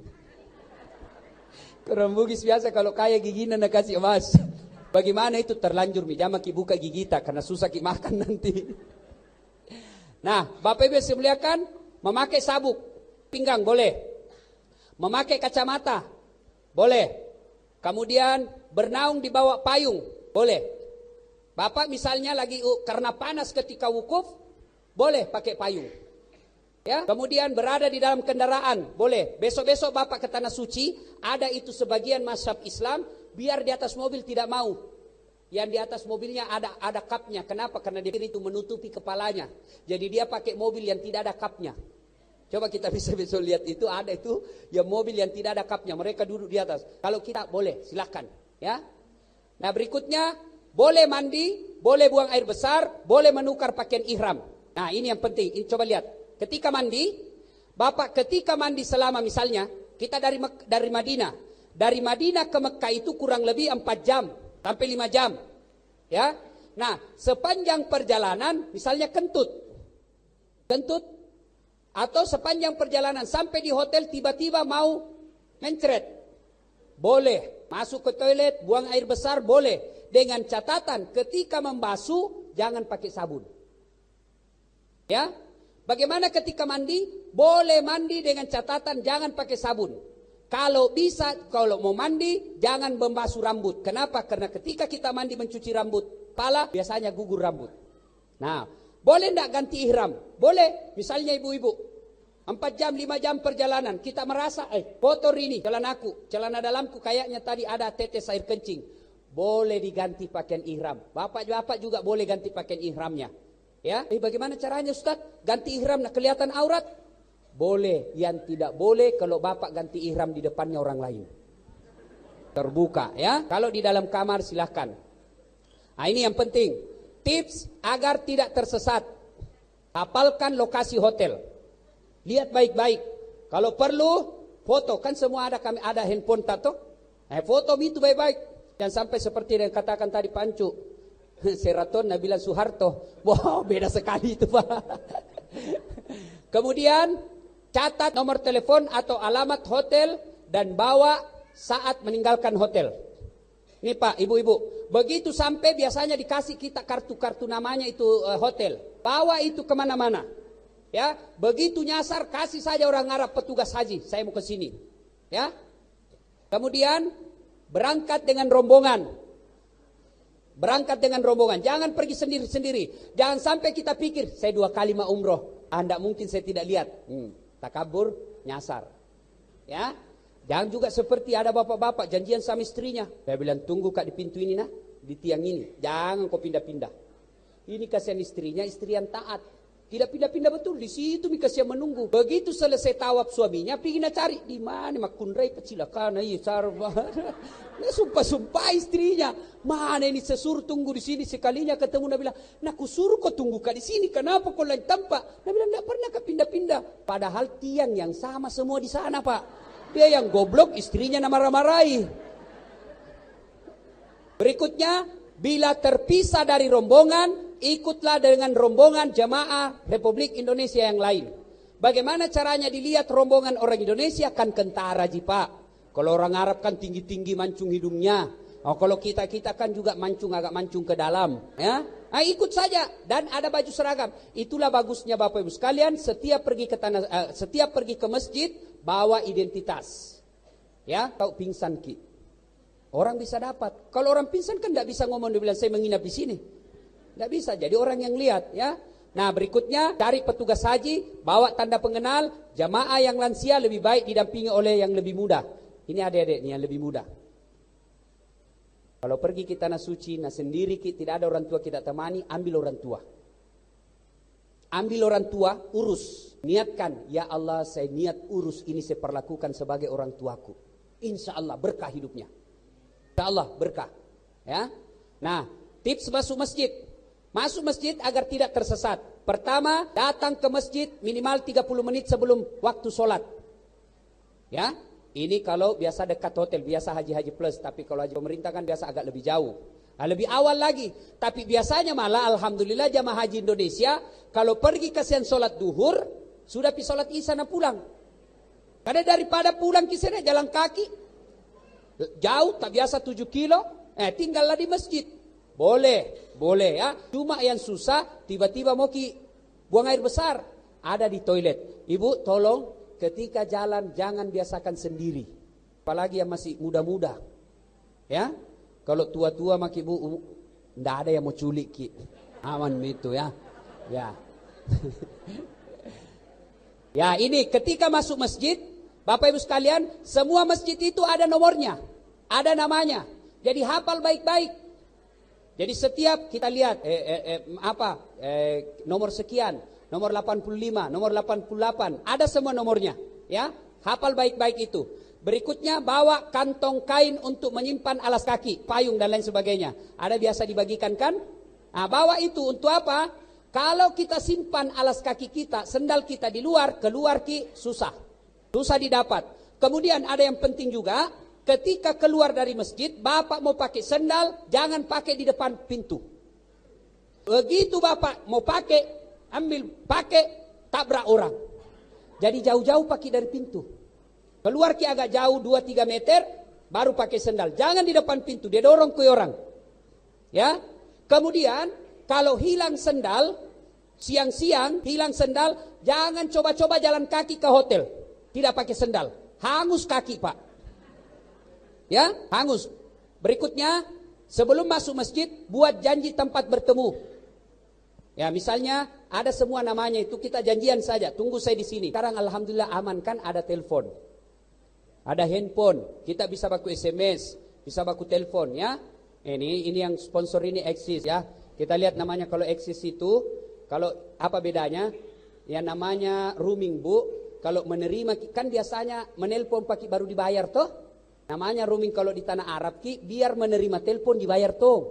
Kurang bugis biasa kalau kaya giginan nak kasih emas. Bagaimana itu terlanjur mi jama ki buka gigita karena susah ki makan nanti. Nah, Bapak Ibu yang saya muliakan, memakai sabuk pinggang boleh. Memakai kacamata boleh. Kemudian bernaung di bawah payung boleh. Bapak misalnya lagi karena panas ketika wukuf, boleh pakai payung. Ya, kemudian berada di dalam kendaraan, boleh. Besok-besok Bapak ke Tanah Suci, ada itu sebagian mazhab Islam, biar di atas mobil tidak mau. Yang di atas mobilnya ada ada kapnya. Kenapa? Karena dia itu menutupi kepalanya. Jadi dia pakai mobil yang tidak ada kapnya. Coba kita bisa besok lihat itu, ada itu yang mobil yang tidak ada kapnya. Mereka duduk di atas. Kalau kita boleh, silakan. Ya. Nah berikutnya, boleh mandi, boleh buang air besar, boleh menukar pakaian ihram. Nah ini yang penting. Ini coba lihat. Ketika mandi, Bapak ketika mandi selama misalnya, kita dari dari Madinah. Dari Madinah ke Mekah itu kurang lebih empat jam, sampai lima jam. Ya. Nah, sepanjang perjalanan, misalnya kentut. Kentut. Atau sepanjang perjalanan, sampai di hotel tiba-tiba mau mencret. Boleh. Masuk ke toilet, buang air besar, boleh. Dengan catatan, ketika membasuh, jangan pakai sabun. Ya. Bagaimana ketika mandi? Boleh mandi dengan catatan jangan pakai sabun. Kalau bisa, kalau mau mandi, jangan membasuh rambut. Kenapa? Karena ketika kita mandi mencuci rambut, kepala biasanya gugur rambut. Nah, boleh enggak ganti ihram? Boleh. Misalnya ibu-ibu, empat jam, lima jam perjalanan, kita merasa, eh kotor ini celanaku, celana dalamku kayaknya tadi ada tetes air kencing. Boleh diganti pakaian ihram. Bapak-bapak juga boleh ganti pakaian ihramnya. Ya, eh, bagaimana caranya Ustaz? Ganti ihram nak kelihatan aurat? Boleh. Yang tidak boleh kalau Bapak ganti ihram di depannya orang lain. Terbuka ya. Kalau di dalam kamar silahkan. Nah ini yang penting. Tips agar tidak tersesat. Hafalkan lokasi hotel. Lihat baik-baik. Kalau perlu foto, kan semua ada kami ada handphone tato. Eh foto itu baik-baik. Jangan sampai seperti yang katakan tadi Pancu. Seraton Nabila Soeharto. Wow, beda sekali itu Pak. Kemudian catat nomor telepon atau alamat hotel dan bawa saat meninggalkan hotel. Ini Pak, ibu-ibu, begitu sampai biasanya dikasih kita kartu-kartu namanya itu uh, hotel. Bawa itu kemana-mana. Ya, begitu nyasar kasih saja orang Arab petugas haji, saya mau ke sini. Ya. Kemudian berangkat dengan rombongan. Berangkat dengan rombongan, jangan pergi sendiri-sendiri. Jangan sampai kita pikir, saya dua kali mau umroh, Anda mungkin saya tidak lihat. Hmm, takabur, nyasar. Ya, jangan juga seperti ada bapak-bapak janjian sama istrinya. Saya bilang, tunggu Kak di pintu ini nah, di tiang ini. Jangan kau pindah-pindah. Ini kasihan istrinya, istri yang taat. Tidak pindah-pindah betul, di situ Mikasih menunggu. Begitu selesai tawaf suaminya, pergi nak cari di mana makundrai kecelakaan, iya sarva. Nah, sumpah-sumpah istrinya, mana ini sesuruh tunggu di sini sekalinya ketemu Nabi bilang, nah aku suruh kau tunggu kak di sini, kenapa kau lain tempat? Nabi bilang, tidak pernah kau pindah-pindah. Padahal tiang yang sama semua di sana Pak. Dia yang goblok, istrinya nak marah-marahi. Berikutnya, bila terpisah dari rombongan, ikutlah dengan rombongan jamaah Republik Indonesia yang lain. Bagaimana caranya dilihat rombongan orang Indonesia? Kan kentara ji Pak. Kalau orang Arab kan tinggi-tinggi mancung hidungnya. Oh, kalau kita-kita kan juga mancung agak mancung ke dalam. Ya, nah, ikut saja dan ada baju seragam. Itulah bagusnya Bapak Ibu sekalian. Setiap pergi ke tanah, uh, setiap pergi ke masjid bawa identitas. Ya, kau pingsan ki. Orang bisa dapat. Kalau orang pingsan kan tidak bisa ngomong dia bilang saya menginap di sini. Tidak bisa, jadi orang yang lihat ya. Nah berikutnya cari petugas haji, bawa tanda pengenal, jamaah yang lansia lebih baik didampingi oleh yang lebih muda. Ini adik-adik nih yang lebih muda. Kalau pergi ke tanah suci, nah sendiri tidak ada orang tua kita temani, ambil orang tua. Ambil orang tua, urus. Niatkan, ya Allah saya niat urus ini saya perlakukan sebagai orang tuaku. Insya Allah berkah hidupnya. Insya Allah berkah. Ya. Nah tips masuk masjid. Masuk masjid agar tidak tersesat. Pertama, datang ke masjid minimal tiga puluh menit sebelum waktu sholat. Ya, ini kalau biasa dekat hotel, biasa haji-haji plus. Tapi kalau haji pemerintah kan biasa agak lebih jauh. Nah, lebih awal lagi. Tapi biasanya malah alhamdulillah jamaah haji Indonesia, kalau pergi kasihan sholat duhur, sudah pi sholat isya na pulang. Karena daripada pulang ke sana jalan kaki, jauh, tak biasa tujuh kilo, eh tinggallah di masjid. Boleh, boleh ya. Cuma yang susah, tiba-tiba mau ki buang air besar, ada di toilet. Ibu tolong ketika jalan jangan biasakan sendiri. Apalagi yang masih muda-muda. Ya, kalau tua-tua mak ibu, ndak ada yang mau culik ki. Aman itu ya. Ya. Ya ini ketika masuk masjid, Bapak Ibu sekalian, semua masjid itu ada nomornya, ada namanya. Jadi hafal baik-baik. Jadi setiap kita lihat eh, eh, eh, apa eh, nomor sekian, nomor delapan puluh lima, nomor delapan puluh delapan, ada semua nomornya, ya. Hafal baik-baik itu. Berikutnya bawa kantong kain untuk menyimpan alas kaki, payung dan lain sebagainya. Ada biasa dibagikan kan? Nah, bawa itu untuk apa? Kalau kita simpan alas kaki kita, sendal kita di luar, keluar ki susah. Susah didapat. Kemudian ada yang penting juga, ketika keluar dari masjid, Bapak mau pakai sendal, jangan pakai di depan pintu. Begitu Bapak mau pakai, ambil, pakai, tabrak orang. Jadi jauh-jauh pakai dari pintu. Keluar ki agak jauh dua tiga meter, baru pakai sendal. Jangan di depan pintu, dia dorong ke orang. Ya. Kemudian, kalau hilang sendal, siang-siang hilang sendal, jangan coba-coba jalan kaki ke hotel. Tidak pakai sendal. Hangus kaki Pak. Ya, hangus. Berikutnya, sebelum masuk masjid, buat janji tempat bertemu. Ya, misalnya ada semua namanya itu, kita janjian saja. Tunggu saya di sini. Sekarang alhamdulillah aman kan, ada telepon, ada handphone. Kita bisa baku S M S, bisa baku telepon. Ya, ini ini yang sponsor ini Axis. Ya, kita lihat namanya kalau Axis itu, kalau apa bedanya? Yang namanya roaming bu. Kalau menerima kan biasanya menelpon pakai baru dibayar toh. Namanya roaming kalau di tanah Arab ki, biar menerima telepon dibayar tuh.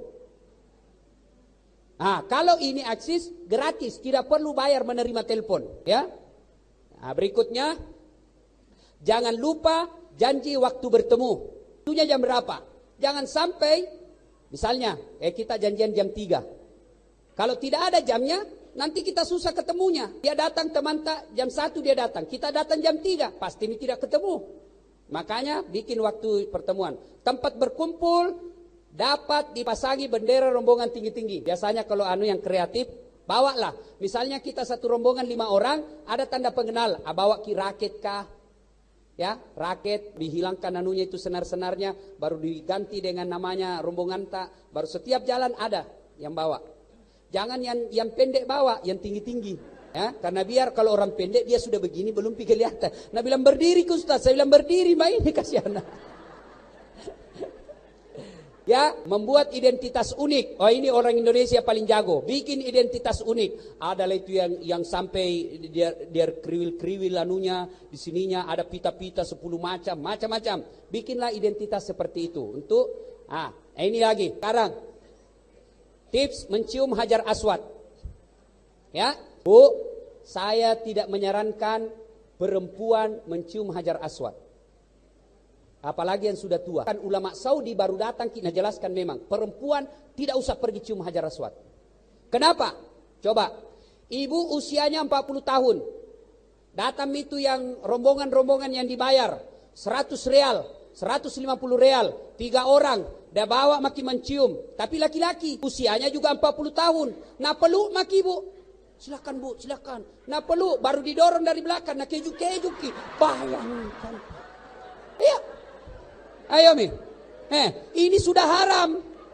Nah, kalau ini Axis gratis, tidak perlu bayar menerima telepon, ya. Nah, berikutnya jangan lupa janji waktu bertemu. Waktunya jam berapa? Jangan sampai misalnya eh kita janjian jam tiga. Kalau tidak ada jamnya, nanti kita susah ketemunya. Dia datang teman tak jam satu dia datang, kita datang jam tiga, pasti ini tidak ketemu. Makanya bikin waktu pertemuan. Tempat berkumpul dapat dipasangi bendera rombongan tinggi-tinggi. Biasanya kalau anu yang kreatif, bawalah. Misalnya kita satu rombongan lima orang, ada tanda pengenal. Ah, bawa ki raket kah? Ya, raket, dihilangkan anunya itu senar-senarnya, baru diganti dengan namanya rombongan tak, baru setiap jalan ada yang bawa. Jangan yang yang pendek bawa, yang tinggi-tinggi. Ya, karena biar kalau orang pendek dia sudah begini belum pikir kelihatan. Nah bilang berdiri ke Ustaz, saya bilang berdiri, mbak ini kasihan. Ya, membuat identitas unik. Oh ini orang Indonesia paling jago. Bikin identitas unik. Adalah itu yang yang sampai dia dia kriwil-kriwil anunya di sininya ada pita-pita sepuluh macam, macam-macam. Bikinlah identitas seperti itu untuk ah ini lagi. Sekarang tips mencium hajar aswad. Ya, Bu, saya tidak menyarankan perempuan mencium hajar aswad. Apalagi yang sudah tua. Kan ulama Saudi baru datang kita jelaskan memang perempuan tidak usah pergi cium hajar aswad. Kenapa? Coba. Ibu usianya empat puluh tahun. Datang itu yang rombongan-rombongan yang dibayar seratus real, seratus lima puluh real, tiga orang, dia bawa maki mencium. Tapi laki-laki usianya juga empat puluh tahun. Nah peluk maki bu. Silakan bu, silakan. Nah peluk baru didorong dari belakang. Nah keju-keju ki. Bayangkan. Iya. Ayo mi, eh, ini sudah haram.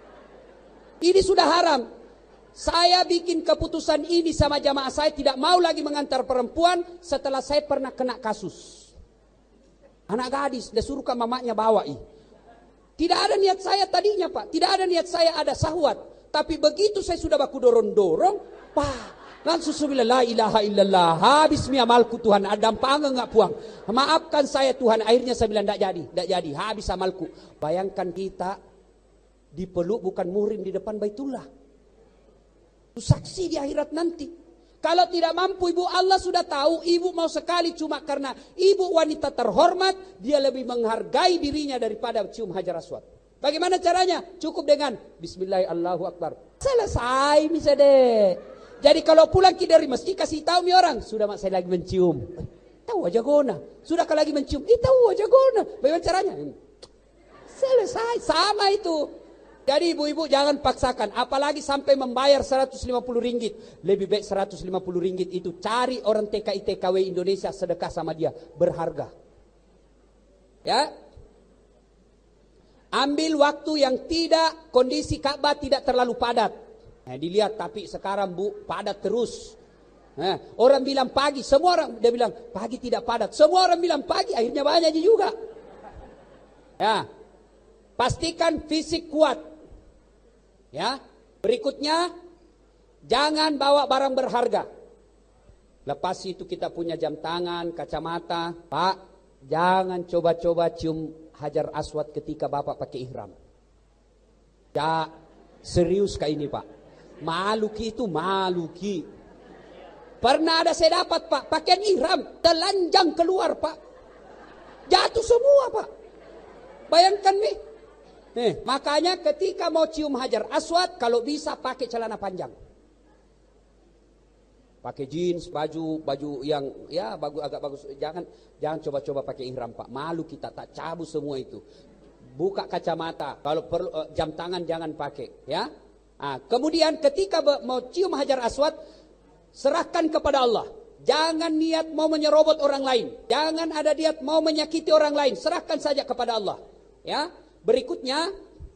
Ini sudah haram. Saya bikin keputusan ini sama jamaah saya tidak mau lagi mengantar perempuan setelah saya pernah kena kasus. Anak gadis, dia suruh ke mamanya bawa. Ih. Tidak ada niat saya tadinya pak, tidak ada niat saya ada sahwat. Tapi begitu saya sudah baku dorong-dorong, pak. Langsung saya bilang, la ilaha illallah, habis mi amalku Tuhan, ada pangga enggak puang. Maafkan saya Tuhan, akhirnya saya bilang, enggak jadi, enggak jadi, habis amalku. Bayangkan kita dipeluk bukan murim di depan Baitullah. Saksi di akhirat nanti. Kalau tidak mampu ibu, Allah sudah tahu, ibu mau sekali cuma karena ibu wanita terhormat, dia lebih menghargai dirinya daripada cium hajar aswad. Bagaimana caranya? Cukup dengan Bismillahirrahmanirrahim, Allahu Akbar. Selesai bisa deh. Jadi kalau pulang ki dari masjid kasih tahu mi orang, sudah mak saya lagi mencium. Tahu aja gona. Sudah kalau lagi mencium, eh tahu aja gona. Bagaimana caranya? Selesai, sama itu. Jadi ibu-ibu jangan paksakan, apalagi sampai membayar seratus lima puluh ringgit. Lebih baik seratus lima puluh ringgit itu cari orang T K I T K W Indonesia sedekah sama dia, berharga. Ya. Ambil waktu yang tidak, kondisi Ka'bah tidak terlalu padat. Nah, dilihat tapi sekarang bu padat terus. Nah, orang bilang pagi, semua orang dia bilang pagi tidak padat. Semua orang bilang pagi, akhirnya banyak juga. Ya, pastikan fisik kuat. Ya, berikutnya jangan bawa barang berharga. Lepas itu kita punya jam tangan, kacamata. Pak, jangan coba-coba cium hajar aswad ketika bapak pakai ihram. Ya, serius kayak ini pak. Maluki itu maluki. Pernah ada saya dapat pak, pakaian ihram telanjang keluar pak, jatuh semua pak. Bayangkan nih. Eh, makanya ketika mau cium hajar aswad, kalau bisa pakai celana panjang, pakai jeans, baju baju yang ya bagus agak bagus. Jangan jangan coba-coba pakai ihram pak, malu kita, tak cabut semua itu. Buka kacamata, kalau perlu uh, jam tangan jangan pakai, ya. Nah, kemudian ketika mau cium hajar aswad, serahkan kepada Allah. Jangan niat mau menyerobot orang lain. Jangan ada niat mau menyakiti orang lain. Serahkan saja kepada Allah. Ya. Berikutnya,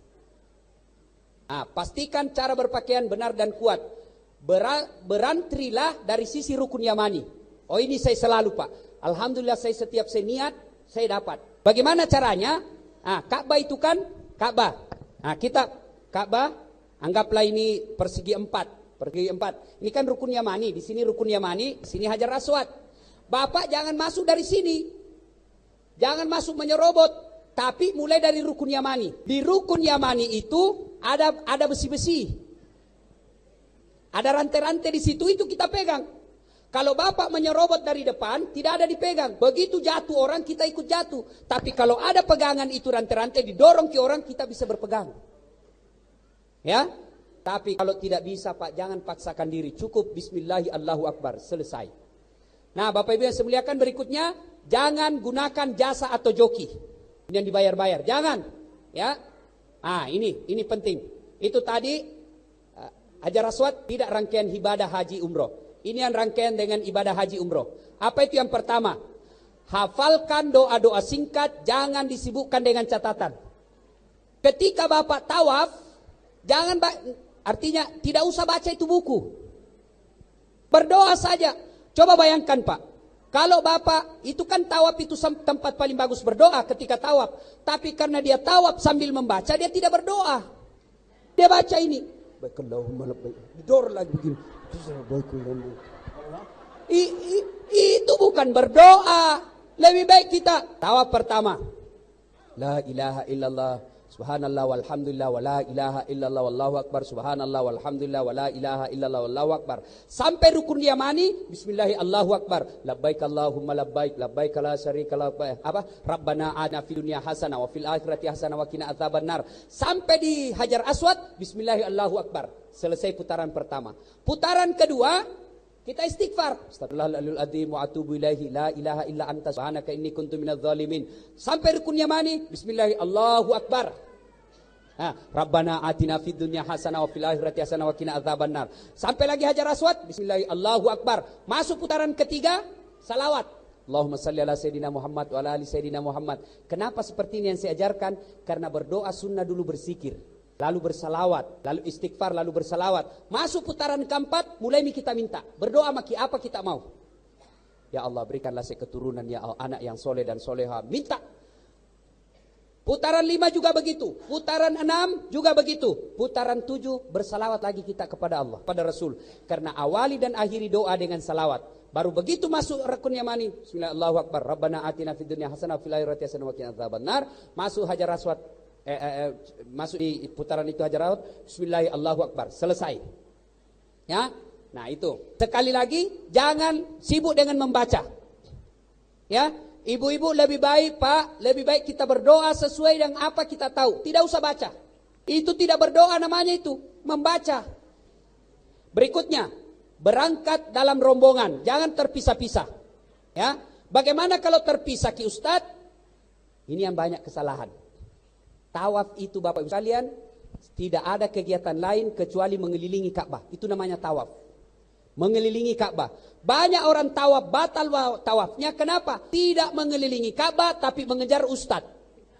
nah, pastikan cara berpakaian benar dan kuat. Ber- berantrilah dari sisi rukun yamani. Oh ini saya selalu pak. Alhamdulillah saya setiap saya niat, saya dapat. Bagaimana caranya? Nah, Ka'bah itu kan Ka'bah. Nah, kita Ka'bah anggaplah ini persegi empat, persegi empat. Ini kan rukun yamani, di sini rukun yamani, di sini hajar aswad. Bapak jangan masuk dari sini, jangan masuk menyerobot, tapi mulai dari rukun yamani. Di rukun yamani itu ada ada besi-besi, ada rantai-rantai di situ, itu kita pegang. Kalau bapak menyerobot dari depan, tidak ada dipegang. Begitu jatuh orang, kita ikut jatuh. Tapi kalau ada pegangan itu rantai-rantai, didorong ke orang, kita bisa berpegang. Ya, Tapi kalau tidak bisa Pak, jangan paksakan diri. Cukup Bismillahi Allahu Akbar, selesai. Nah Bapak Ibu yang saya muliakan, berikutnya, jangan gunakan jasa atau joki yang dibayar-bayar. Jangan. Ya. Ah ini, ini penting. Itu tadi, uh, Hajar Aswad tidak rangkaian ibadah haji umroh. Ini yang rangkaian dengan ibadah haji umroh. Apa itu yang pertama? Hafalkan doa-doa singkat, jangan disibukkan dengan catatan. Ketika Bapak tawaf, jangan, artinya tidak usah baca itu buku. Berdoa saja. Coba bayangkan Pak, kalau Bapak, itu kan tawaf itu tempat paling bagus berdoa ketika tawaf. Tapi karena dia tawaf sambil membaca, dia tidak berdoa. Dia baca ini. Baikallahumma labbaik. Dor lagi begini. I, i, itu bukan berdoa. Lebih baik kita tawaf pertama. La ilaha illallah. Subhanallah walhamdulillah wa la ilaha illallah wallahu akbar. Subhanallah walhamdulillah wa la ilaha illallah wallahu akbar. Sampai rukun yamani, bismillahi Allahu akbar. Labbaik Allahumma labbaik, labbaik la syarika lak. Apa? Rabbana atina fid dunya hasanah wa fil akhirati hasanah wa qina adzabannar. Sampai di Hajar Aswad, bismillahi Allahu akbar. Selesai putaran pertama. Putaran kedua, kita istighfar. Astagfirullahaladzim adzim wa atubu ilaihi la ilaha illa anta subhanaka inni kuntu minadz zalimin. Sampai rukun yamani, bismillahi Allahu akbar. Ha, Rabbana atina fid dunya hasanah wa fil akhirati hasanah wa qina adzabannar. Sampai lagi Hajar Aswad, bismillahi Allahu akbar. Masuk putaran ketiga, salawat. Allahumma salli ala sayyidina Muhammad wa ala ali sayyidina Muhammad. Kenapa seperti ini yang saya ajarkan? Karena berdoa sunnah dulu berzikir, lalu bersalawat, lalu istighfar, lalu bersalawat. Masuk putaran keempat, mulai kita minta. Berdoa maki apa kita mau. Ya Allah, berikanlah saya keturunan, ya Allah, anak yang soleh dan soleha. Minta. Putaran lima juga begitu. Putaran enam juga begitu. Putaran tujuh, bersalawat lagi kita kepada Allah, pada Rasul. Karena awali dan akhiri doa dengan salawat. Baru begitu masuk rukun yamani, bismillahirrahmanirrahim, Rabbana atina fid dunya hasanah wa fil akhirati hasanah wa qina adzabannar. Masuk Hajar Aswad, Eh, eh, eh, masuk di putaran itu Hajar Aswad, bismillahi Allahu akbar, selesai. Ya. Nah, itu. Sekali lagi, jangan sibuk dengan membaca. Ya, ibu-ibu lebih baik, Pak, lebih baik kita berdoa sesuai dengan apa kita tahu. Tidak usah baca. Itu tidak berdoa namanya itu, membaca. Berikutnya, berangkat dalam rombongan, jangan terpisah-pisah. Ya. Bagaimana kalau terpisah Ki Ustadz? Ini yang banyak kesalahan. Tawaf itu Bapak Ibu sekalian, tidak ada kegiatan lain kecuali mengelilingi Ka'bah. Itu namanya tawaf. Mengelilingi Ka'bah. Banyak orang tawaf, batal tawafnya. Kenapa? Tidak mengelilingi Ka'bah, tapi mengejar ustadz.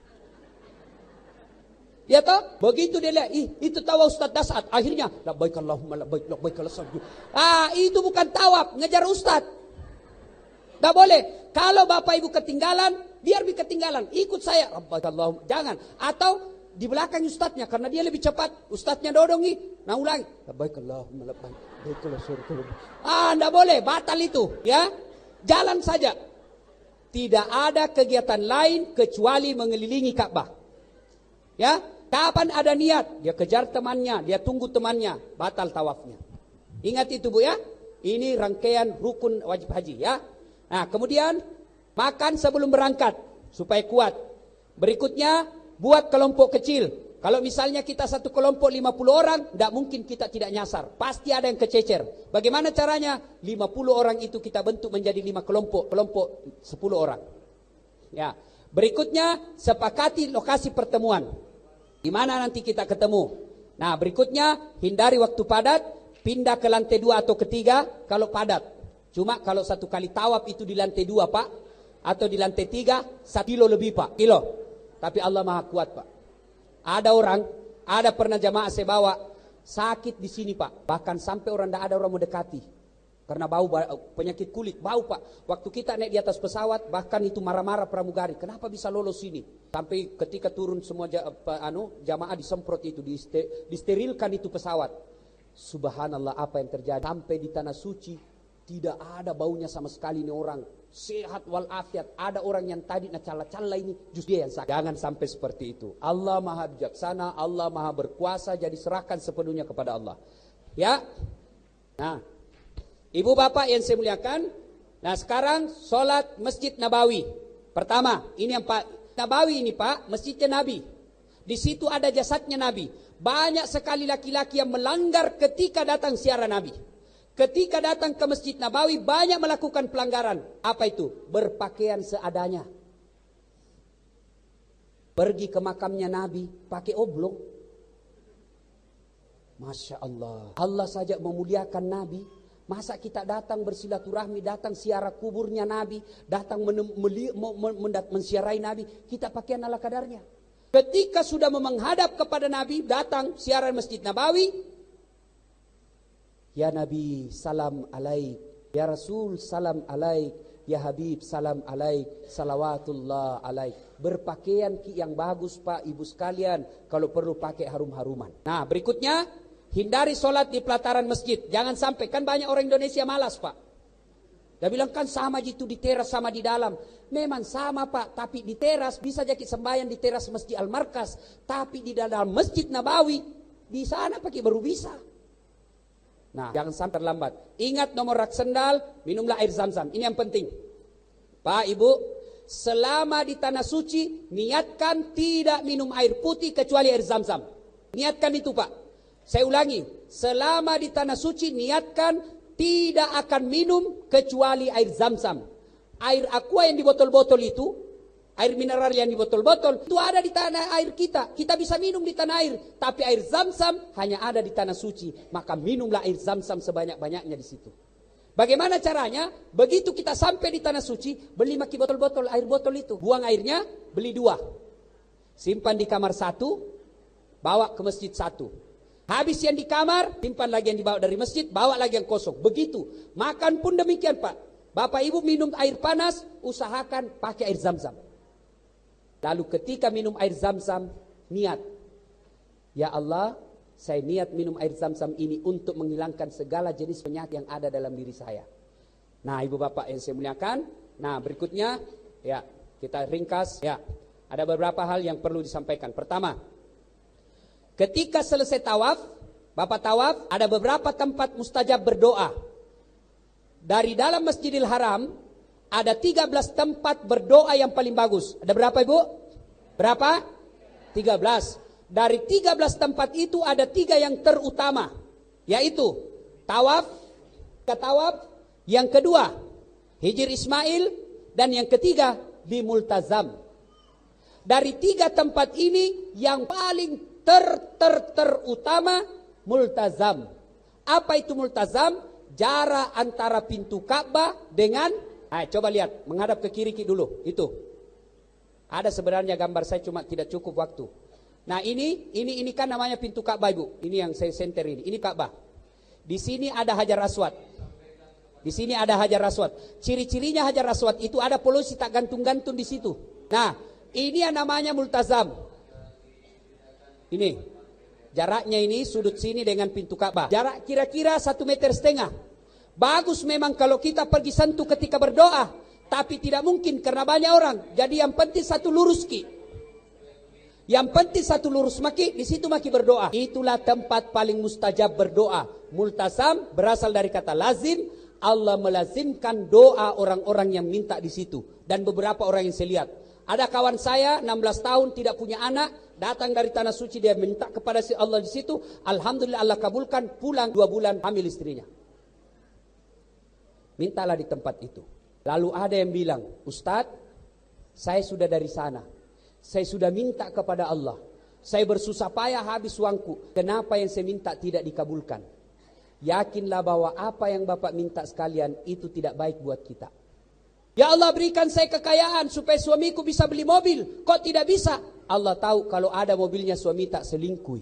Ya toh? Begitu dia lihat, ih, itu tawaf Ustadz Dasat. Akhirnya, labbaik Allahumma labbaik, labbaik Allahumma. Ah, itu bukan tawaf, ngejar ustadz. Gak boleh. Kalau Bapak Ibu ketinggalan, biar ketinggalan, ikut saya. Allahumma, jangan. Atau di belakang ustadznya, karena dia lebih cepat. Ustadznya dodongi, nah ulangi. Labbaik Allahumma labbaik. Ah, enggak boleh, batal itu, ya. Jalan saja. Tidak ada kegiatan lain kecuali mengelilingi Ka'bah. Ya, kapan ada niat, dia kejar temannya, dia tunggu temannya, batal tawafnya. Ingat itu Bu ya. Ini rangkaian rukun wajib haji ya. Nah, kemudian makan sebelum berangkat supaya kuat. Berikutnya, buat kelompok kecil. Kalau misalnya kita satu kelompok lima puluh orang, tidak mungkin kita tidak nyasar. Pasti ada yang kececer. Bagaimana caranya? lima puluh orang itu kita bentuk menjadi lima kelompok. Kelompok sepuluh orang. Ya. Berikutnya, sepakati lokasi pertemuan. Di mana nanti kita ketemu. Nah, berikutnya, hindari waktu padat. Pindah ke lantai dua atau ketiga kalau padat. Cuma kalau satu kali tawaf itu di lantai dua Pak, atau di lantai tiga, satu kilo lebih Pak, kilo. Tapi Allah Maha Kuat Pak. Ada orang, ada pernah jamaah saya bawa, sakit di sini Pak. Bahkan sampai orang tidak ada orang mau dekati. Karena bau, penyakit kulit, bau Pak. Waktu kita naik di atas pesawat, bahkan itu marah-marah pramugari. Kenapa bisa lolos sini? Sampai ketika turun semua anu, jamaah disemprot itu, disterilkan itu pesawat. Subhanallah apa yang terjadi. Sampai di tanah suci, tidak ada baunya sama sekali ini orang. Sehat walafiat. Ada orang yang tadi nacala-cala ini, justru dia yang sakit. Jangan sampai seperti itu. Allah Maha bijaksana, Allah Maha berkuasa, jadi serahkan sepenuhnya kepada Allah. Ya. Nah, Ibu Bapak yang saya muliakan, nah sekarang sholat Masjid Nabawi. Pertama, ini yang Pak Nabawi ini Pak, masjidnya Nabi. Di situ ada jasadnya Nabi. banyak sekali laki-laki yang melanggar ketika datang ziarah Nabi. Ketika datang ke Masjid Nabawi banyak melakukan pelanggaran. Apa itu? Berpakaian seadanya. Pergi ke makamnya Nabi pakai oblong. Masya Allah. Allah saja memuliakan Nabi. Masa kita datang bersilaturahmi, datang ziarah kuburnya Nabi, datang mensiarahi Nabi, kita pakaian ala kadarnya. Ketika sudah menghadap kepada Nabi, datang ziarah Masjid Nabawi, ya Nabi salam alaik, ya Rasul salam alaik, ya Habib salam alaik, salawatullah alaik. Berpakaian yang bagus Pak, Ibu sekalian, kalau perlu pakai harum-haruman. Nah berikutnya, hindari sholat di pelataran masjid. Jangan sampai, kan banyak orang Indonesia malas Pak. Dia bilang kan sama gitu di teras sama di dalam. Memang sama Pak, tapi di teras bisa jadi sembahyang di teras Masjid Al-Markas. Tapi di dalam Masjid Nabawi, di sana pakai baru bisa. Nah, jangan sampai terlambat. Ingat nomor rak sendal, minumlah air zam-zam. Ini yang penting. Pak, Ibu, selama di tanah suci, niatkan tidak minum air putih kecuali air zam-zam. Niatkan itu Pak. Saya ulangi, selama di tanah suci niatkan tidak akan minum kecuali air zam-zam. Air aqua yang di botol-botol itu, air mineral yang di botol-botol, itu ada di tanah air kita. Kita bisa minum di tanah air. Tapi air zam-zam hanya ada di tanah suci. Maka minumlah air zam-zam sebanyak-banyaknya di situ. Bagaimana caranya? Begitu kita sampai di tanah suci, beli maki botol-botol air botol itu. Buang airnya, beli dua. Simpan di kamar satu, bawa ke masjid satu. Habis yang di kamar, simpan lagi yang dibawa dari masjid, bawa lagi yang kosong. Begitu. Makan pun demikian Pak. Bapak Ibu minum air panas, usahakan pakai air zam-zam. Lalu ketika minum air zam-zam, niat. Ya Allah, saya niat minum air zam-zam ini untuk menghilangkan segala jenis penyakit yang ada dalam diri saya. Nah Ibu Bapak yang saya muliakan. Nah berikutnya, ya kita ringkas. Ya, ada beberapa hal yang perlu disampaikan. Pertama, ketika selesai tawaf, Bapak tawaf, ada beberapa tempat mustajab berdoa. Dari dalam Masjidil Haram, ada tiga belas tempat berdoa yang paling bagus. Ada berapa Ibu? Berapa? tiga belas. Dari tiga belas tempat itu ada tiga yang terutama. Yaitu, tawaf, ketawaf. Yang kedua, Hijr Ismail. Dan yang ketiga, di Multazam. Dari tiga tempat ini, yang paling ter ter terutama Multazam. Apa itu Multazam? Jarak antara pintu Ka'bah dengan, nah, coba lihat, menghadap ke kiri dulu. Itu. Ada sebenarnya gambar, saya cuma tidak cukup waktu. Nah ini, ini, ini kan namanya pintu Ka'bah Ibu. Ini yang saya senter ini. Ini Ka'bah. Di sini ada Hajar Aswad. Di sini ada Hajar Aswad. Ciri-cirinya Hajar Aswad itu ada polusi tak gantung-gantung di situ. Nah, ini yang namanya Multazam. Ini jaraknya, ini sudut sini dengan pintu Ka'bah. Jarak kira-kira satu meter setengah. Bagus memang kalau kita pergi sentuh ketika berdoa, tapi tidak mungkin karena banyak orang. Jadi yang penting satu lurus ki. Yang penting satu lurus maki, di situ maki berdoa. Itulah tempat paling mustajab berdoa. Multazam berasal dari kata lazim. Allah melazimkan doa orang-orang yang minta di situ. Dan beberapa orang yang saya lihat. Ada kawan saya enam belas tahun tidak punya anak, datang dari tanah suci, dia minta kepada si Allah di situ. Alhamdulillah Allah kabulkan, pulang dua bulan hamil istrinya. Mintalah di tempat itu. Lalu ada yang bilang, Ustadz, saya sudah dari sana. Saya sudah minta kepada Allah. Saya bersusah payah habis uangku. Kenapa yang saya minta tidak dikabulkan? Yakinlah bahwa apa yang Bapak minta sekalian itu tidak baik buat kita. Ya Allah, berikan saya kekayaan supaya suamiku bisa beli mobil. Kok tidak bisa? Allah tahu kalau ada mobilnya suami tak selingkuh.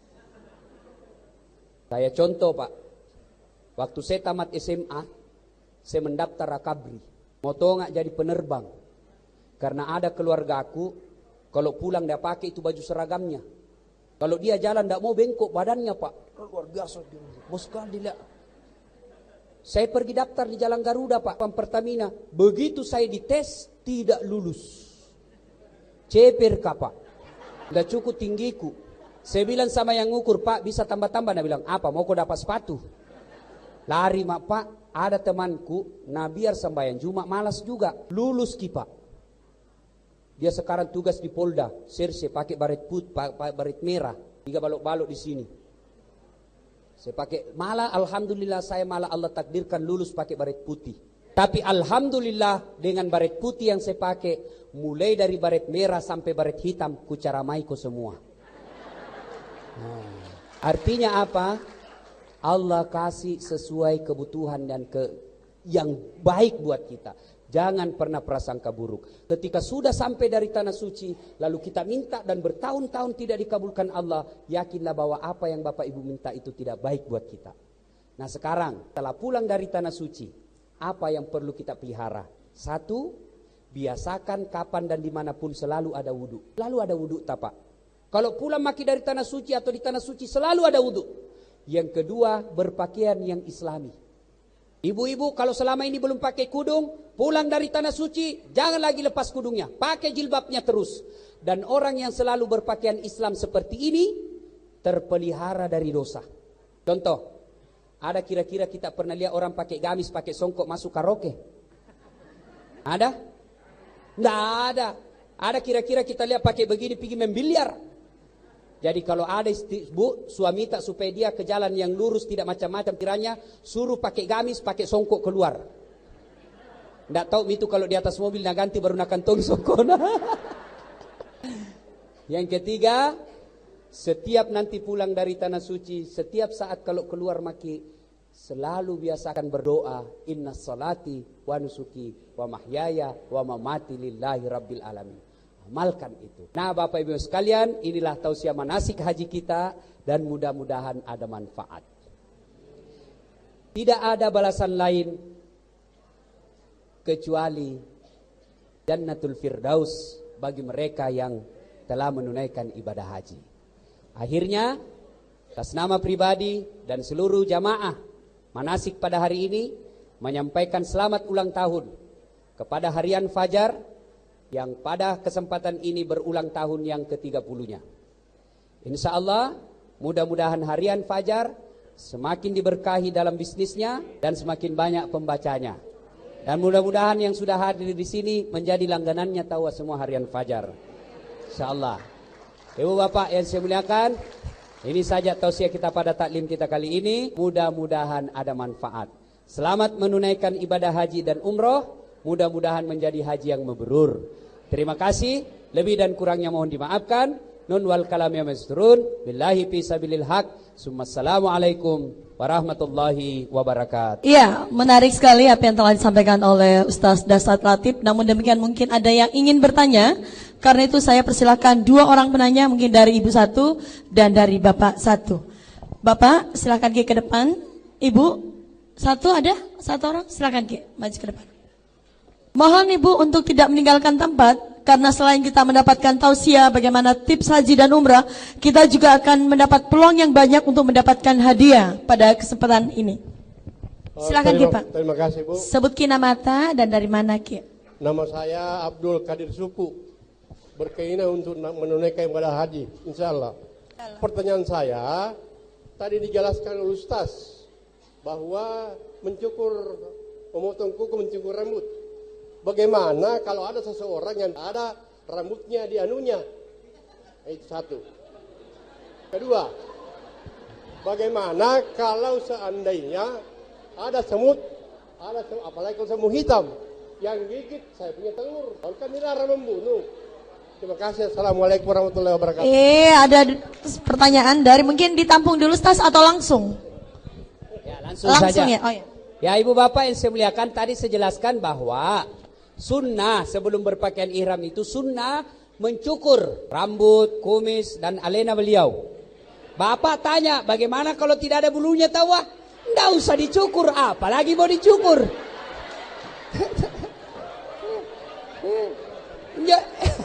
Saya contoh Pak. Waktu saya tamat S M A, saya mendaftar Rakabri. Mau nggak jadi penerbang. Karena ada keluarga aku, kalau pulang dia pakai itu baju seragamnya. Kalau dia jalan tidak mau bengkok badannya Pak. Luar biasa. Bos sekali lihat. Saya pergi daftar di Jalan Garuda Pak, Pertamina. Begitu saya dites, tidak lulus. Ceper Kak Pak. Tidak cukup tinggiku. Saya bilang sama yang ngukur, Pak bisa tambah-tambah. Dia bilang, apa mau kau dapat sepatu? Lari mak Pak, ada temanku, nah biar sembahyang Jumat malas juga. Lulus ki Pak. Dia sekarang tugas di Polda, Serse pakai baret putih, pakai baret merah. tiga balok-balok di sini. Saya pakai, malah alhamdulillah saya malah Allah takdirkan lulus pakai baret putih. Tapi alhamdulillah dengan baret putih yang saya pakai, mulai dari baret merah sampai baret hitam, kucaramai ko semua. Nah, artinya apa? Allah kasih sesuai kebutuhan dan ke yang baik buat kita. Jangan pernah prasangka buruk. Ketika sudah sampai dari tanah suci, lalu kita minta dan bertahun-tahun tidak dikabulkan Allah, yakinlah bahwa apa yang Bapak Ibu minta itu tidak baik buat kita. Nah sekarang, setelah pulang dari tanah suci, apa yang perlu kita pelihara? Satu, biasakan kapan dan dimanapun selalu ada wudhu. Selalu ada wudhu tapak. Kalau pulang maki dari tanah suci atau di tanah suci selalu ada wudhu. Yang kedua, berpakaian yang islami. Ibu-ibu kalau selama ini belum pakai kudung, pulang dari tanah suci, jangan lagi lepas kudungnya. Pakai jilbabnya terus. Dan orang yang selalu berpakaian Islam seperti ini, terpelihara dari dosa. Contoh, ada kira-kira kita pernah lihat orang pakai gamis, pakai songkok masuk karaoke? Ada? Nggak ada. Ada kira-kira kita lihat pakai begini pergi main biliar. Jadi kalau ada bu, suami tak supaya dia ke jalan yang lurus tidak macam-macam kiranya, suruh pakai gamis, pakai songkok keluar. Nggak tahu itu kalau di atas mobil nak ganti baru nak kantong songkok. Yang ketiga, setiap nanti pulang dari tanah suci, setiap saat kalau keluar maki, selalu biasakan berdoa, inna salati wa nusuki wa mahyaya wa mamati lillahi rabbil alamin. Amalkan itu. Nah Bapak Ibu sekalian, inilah tausiah manasik haji kita dan mudah-mudahan ada manfaat. Tidak ada balasan lain kecuali Jannatul Firdaus bagi mereka yang telah menunaikan ibadah haji. Akhirnya, atas nama pribadi dan seluruh jamaah manasik pada hari ini menyampaikan selamat ulang tahun kepada Harian Fajar yang pada kesempatan ini berulang tahun yang ke tiga puluh-nya. Insya Allah, mudah-mudahan Harian Fajar semakin diberkahi dalam bisnisnya dan semakin banyak pembacanya. Dan mudah-mudahan yang sudah hadir di sini menjadi langganannya tahu semua Harian Fajar. Insya Allah. Ibu Bapak yang saya muliakan, ini saja tausiah kita pada taklim kita kali ini. Mudah-mudahan ada manfaat. Selamat menunaikan ibadah haji dan umroh. Mudah-mudahan menjadi haji yang mabrur. Terima kasih. Lebih dan kurangnya mohon dimaafkan. Nun wal kalam ya masturun. Billahi fi sabilil haq. Assalamualaikum warahmatullahi wabarakatuh. Iya, menarik sekali apa yang telah disampaikan oleh Ustaz Dasat Latif. Namun demikian mungkin ada yang ingin bertanya. Karena itu saya persilakan dua orang penanya, mungkin dari Ibu satu dan dari Bapak satu. Bapak silakan Ki ke depan. Ibu satu ada? Satu orang? Silakan Ki, maju ke depan. Mohon Ibu untuk tidak meninggalkan tempat, karena selain kita mendapatkan tausiah bagaimana tips haji dan umrah, kita juga akan mendapat peluang yang banyak untuk mendapatkan hadiah pada kesempatan ini. Silakan Ki Pak. Terima kasih Bu. Sebut Ki nama dan dari mana Ki? Nama saya Abdul Kadir Suku. Berkeinginan untuk menunaikan ibadah haji, insya Allah. Pertanyaan saya, tadi dijelaskan oleh Ustaz bahwa mencukur, memotong kuku, mencukur rambut. Bagaimana kalau ada seseorang yang ada rambutnya di anunya? Itu satu. Kedua, bagaimana kalau seandainya ada semut, ada semut, apalagi kalau semut hitam yang gigit saya punya telur, kan dilarang membunuh. Terima kasih. Assalamualaikum warahmatullahi wabarakatuh. Eh, ada pertanyaan dari mungkin ditampung dulu Ustaz atau langsung? Ya, langsung, langsung saja. Ya. Oh, ya. Ya Ibu Bapak yang saya muliakan, tadi saya jelaskan bahwa sunnah sebelum berpakaian ihram itu sunnah mencukur rambut, kumis dan alena beliau. Bapak tanya, bagaimana kalau tidak ada bulunya tahu? Nggak usah dicukur, apalagi mau dicukur. Ya.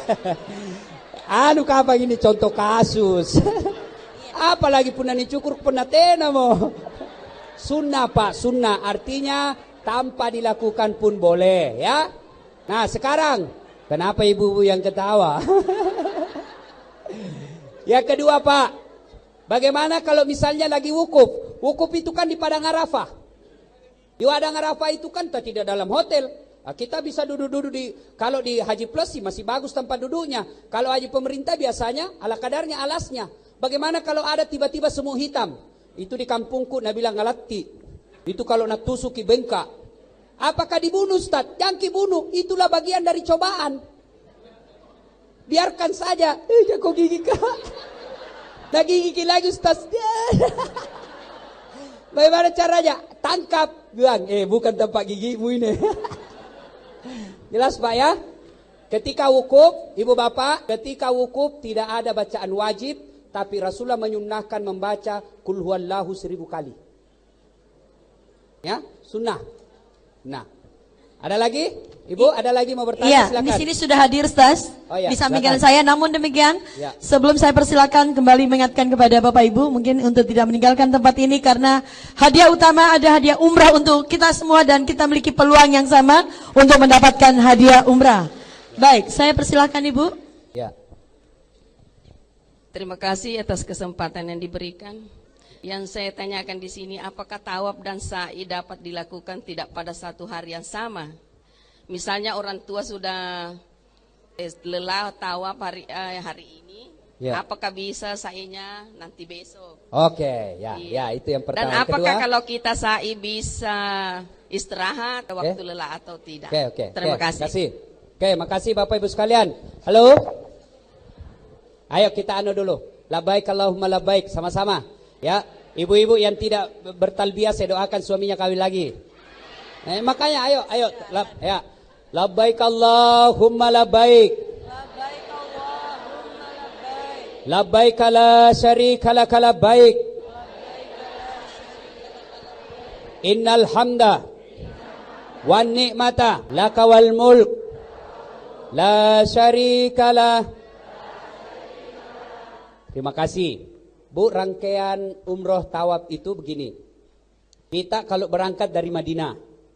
Anu kapan ini contoh kasus. Apalagi pun dicukur pernah tena mo. Sunnah Pak, sunnah artinya tanpa dilakukan pun boleh ya. Nah sekarang, kenapa ibu-ibu yang ketawa? Yang kedua Pak, bagaimana kalau misalnya lagi wukuf? Wukuf itu kan di Padang Arafah. Di Padang Arafah itu kan tidak dalam hotel. Nah, kita bisa duduk-duduk di, kalau di Haji Plus sih masih bagus tempat duduknya. Kalau Haji pemerintah biasanya ala kadarnya alasnya. Bagaimana kalau ada tiba-tiba semut hitam? Itu di kampungku Nabi bilang ngalati. Itu kalau nak tusuki bengkak. Apakah dibunuh Ustaz? Jangan dibunuh. Itulah bagian dari cobaan. Biarkan saja. Eh, jago gigi kak. Nah gigi lagi Ustaz. Bagaimana caranya? Tangkap. Bilang, eh bukan tempat gigimu ini. Jelas Pak ya? Ketika wukuf, ibu bapak, ketika wukuf tidak ada bacaan wajib. Tapi Rasulullah menyunnahkan membaca Qul huwallahu seribu kali. Ya, sunnah. Nah, ada lagi? Ibu, ada lagi mau bertanya? Iya, silakan. di sini sudah hadir Ustaz. Oh, iya, di sampingan silakan. saya. Namun demikian, Ya. sebelum saya persilakan kembali mengingatkan kepada Bapak Ibu mungkin untuk tidak meninggalkan tempat ini karena hadiah utama ada hadiah umrah untuk kita semua dan kita memiliki peluang yang sama untuk mendapatkan hadiah umrah. Baik, saya persilakan Ibu. Ya. Terima kasih atas kesempatan yang diberikan. Yang saya tanyakan di sini, apakah tawaf dan sa'i dapat dilakukan tidak pada satu hari yang sama? Misalnya orang tua sudah eh, lelah tawaf hari eh, hari ini, Ya. apakah bisa sa'inya nanti besok? Oke, ya, Iya. ya itu yang pertama. Dan Yang apakah kedua? kalau kita sa'i bisa istirahat waktu lelah atau tidak? Oke, oke. Terima Oke, kasih. kasih. Oke, makasih Bapak Ibu sekalian. Halo. Ayo kita anu dulu. Labbaik Allahumma labbaik sama-sama. Ya, ibu-ibu yang tidak bertalbiyah saya doakan suaminya kawin lagi. Eh, makanya ayo, ayo, lab, ya. Labbaik Allahumma labbaik. Labbaik Allahumma labbaik. Labbaik la syarika lak labbaik. Innal hamda wan ni'mata laka wal mulk la syarika lah. Terima kasih. Bu, rangkaian umroh tawaf itu begini. Kita kalau berangkat dari Madinah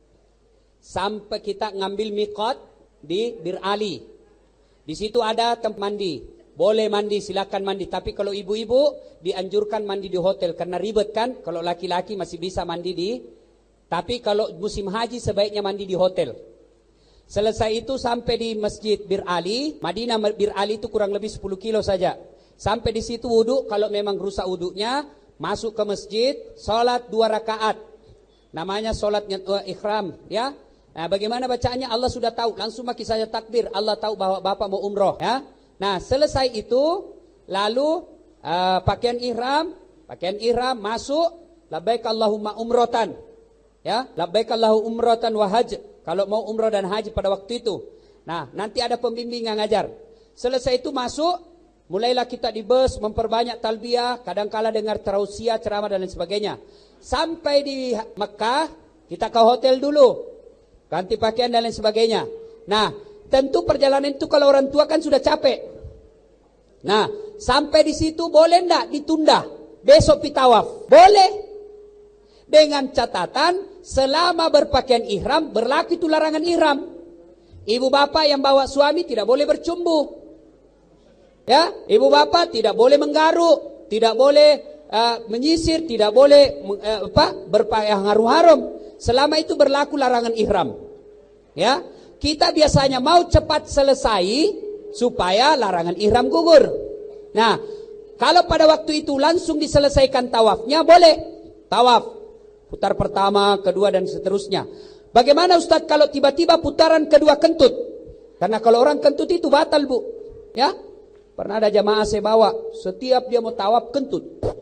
sampai kita ngambil miqat di Bir Ali. Di situ ada tempat mandi. Boleh mandi, silakan mandi. Tapi kalau ibu-ibu dianjurkan mandi di hotel karena ribet kan. Kalau laki-laki masih bisa mandi di. Tapi kalau musim haji sebaiknya mandi di hotel. Selesai itu sampai di Masjid Bir Ali. Madinah Bir Ali itu kurang lebih sepuluh kilo saja. Sampai di situ wudhu, kalau memang rusak wudhunya, masuk ke masjid, sholat dua rakaat. Namanya sholatnya uh, ikhram, ya. Nah, bagaimana bacaannya Allah sudah tahu, langsung maki saja takbir. Allah tahu bahwa Bapak mau umroh, ya. Nah, selesai itu, lalu uh, pakaian ihram, pakaian ihram masuk, labbaik Allahumma umrotan, ya. Labbaik Allahu umrotan wa haj. Kalau mau umroh dan haji pada waktu itu. Nah, nanti ada pembimbing yang ngajar. Selesai itu masuk. Mulailah kita di bus memperbanyak talbiyah, kadangkala dengar tausiah, ceramah dan lain sebagainya. Sampai di Mekah, kita ke hotel dulu. Ganti pakaian dan lain sebagainya. Nah, tentu perjalanan itu kalau orang tua kan sudah capek. Nah, sampai di situ boleh enggak ditunda? Besok pitawaf. Boleh. Dengan catatan selama berpakaian ihram berlaku itu larangan ihram. Ibu bapak yang bawa suami tidak boleh bercumbu. Ya, ibu bapak tidak boleh menggaruk, tidak boleh uh, menyisir, tidak boleh uh, apa berpakaian harum-harum. Selama itu berlaku larangan ihram. Ya, kita biasanya mau cepat selesai supaya larangan ihram gugur. Nah, kalau pada waktu itu langsung diselesaikan tawafnya boleh. Tawaf putar pertama, kedua dan seterusnya. Bagaimana Ustadz kalau tiba-tiba putaran kedua kentut? Karena kalau orang kentut itu batal, Bu. Ya. Pernah ada jamaah saya bawa, setiap dia mau tawaf kentut.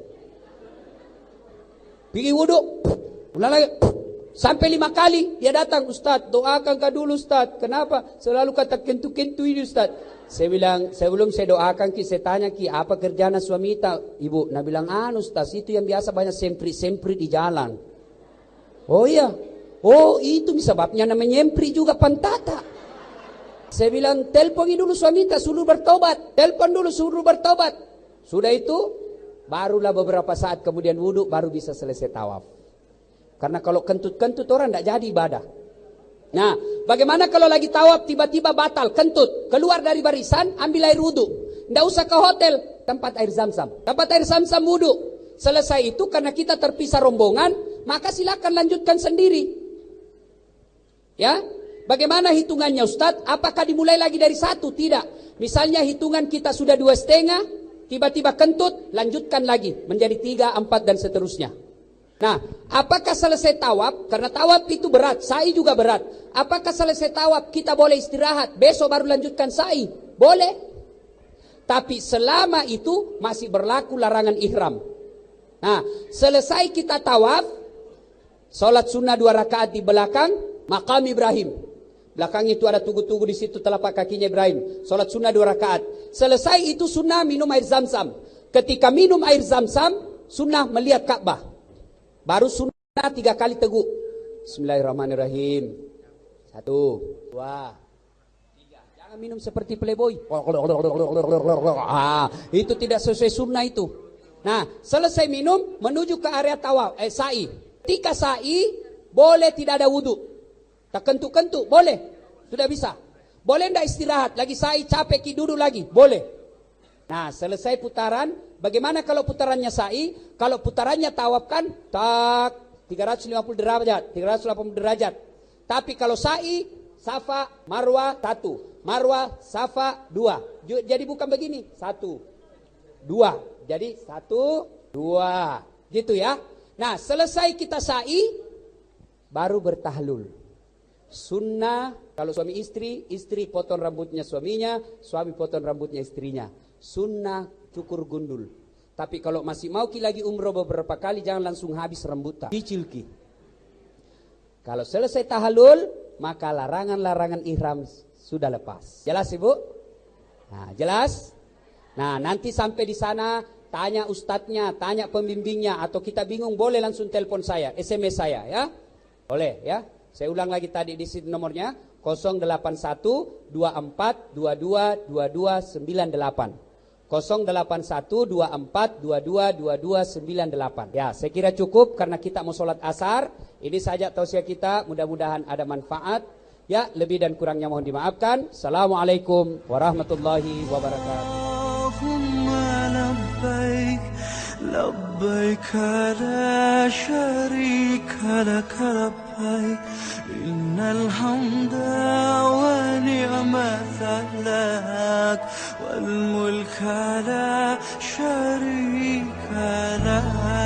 Pergi wudhu, ulang lagi. Sampai lima kali dia datang, Ustaz, doakan kau dulu Ustaz. Kenapa? Selalu kata kentu-kentu ini Ustaz. Saya bilang, sebelum saya doakan ki, saya tanya ki, apa kerjaan suami kita? Ibu, nah bilang, anu Ustaz, itu yang biasa banyak sempri-sempri di jalan. Oh iya, oh itu sebabnya namanya nyempri juga pantata. Saya bilang, telponi dulu suami kita, suruh bertobat. Telpon dulu, suruh bertobat. Sudah itu, barulah beberapa saat kemudian wudhu, baru bisa selesai tawaf. Karena kalau kentut-kentut orang tidak jadi ibadah. Nah, bagaimana kalau lagi tawaf tiba-tiba batal, kentut. Keluar dari barisan, ambil air wudhu. Tidak usah ke hotel, tempat air zam-zam. Tempat air zam-zam wudhu. Selesai itu karena kita terpisah rombongan, maka silakan lanjutkan sendiri. Ya. Bagaimana hitungannya Ustadz? Apakah dimulai lagi dari satu? Tidak. Misalnya hitungan kita sudah dua setengah, tiba-tiba kentut, lanjutkan lagi menjadi tiga, empat dan seterusnya. Nah, apakah selesai tawaf? Karena tawaf itu berat, sa'i juga berat. Apakah selesai tawaf kita boleh istirahat, besok baru lanjutkan sa'i? Boleh. Tapi selama itu masih berlaku larangan ihram. Nah, selesai kita tawaf, sholat sunnah dua rakaat di belakang makam Ibrahim. Belakang itu ada tugu-tugu, di situ telapak kakinya Ibrahim. Sholat sunnah dua rakaat. Selesai itu sunnah minum air zam-zam. Ketika minum air zam-zam, sunnah melihat Ka'bah. Baru sunnah tiga kali teguk. Bismillahirrahmanirrahim. Satu, dua, tiga. Jangan minum seperti playboy. Ah, itu tidak sesuai sunnah itu. Nah, selesai minum menuju ke area tawaf, eh sa'i. Ketika sa'i boleh tidak ada wudu. Tak kentuk-kentuk boleh. Sudah bisa. Boleh tidak istirahat? Lagi sa'i capek ki duduk lagi? Boleh. Nah, selesai putaran. Bagaimana kalau putarannya sa'i? Kalau putarannya tawaf kan tak tiga ratus lima puluh derajat, tiga ratus delapan puluh derajat. Tapi kalau sa'i, safa, marwah satu, marwah, safa dua. Jadi bukan begini, satu, dua. Jadi satu, dua, gitu ya. Nah, selesai kita sa'i, baru bertahlul. Sunnah kalau suami istri, istri potong rambutnya suaminya, suami potong rambutnya istrinya. Sunnah cukur gundul. Tapi kalau masih mau ki lagi umroh beberapa kali, jangan langsung habis rambutnya. Cicil ki. Kalau selesai tahallul, maka larangan-larangan ihram sudah lepas. Jelas Ibu? Nah, jelas? Nah, nanti sampai di sana tanya ustadznya, tanya pembimbingnya, atau kita bingung boleh langsung telepon saya, S M S saya ya. Boleh ya. Saya ulang lagi tadi di sini nomornya nol delapan satu dua empat dua dua dua dua sembilan delapan. nol delapan satu dua empat dua dua dua dua sembilan delapan. Ya, saya kira cukup karena kita mau sholat asar. Ini saja tausiah kita, mudah-mudahan ada manfaat. Ya, lebih dan kurangnya mohon dimaafkan. Assalamualaikum warahmatullahi wabarakatuh. لبيك لا شريك لك لبيك إن الحمد والنعمة لك والملك لا شريك لك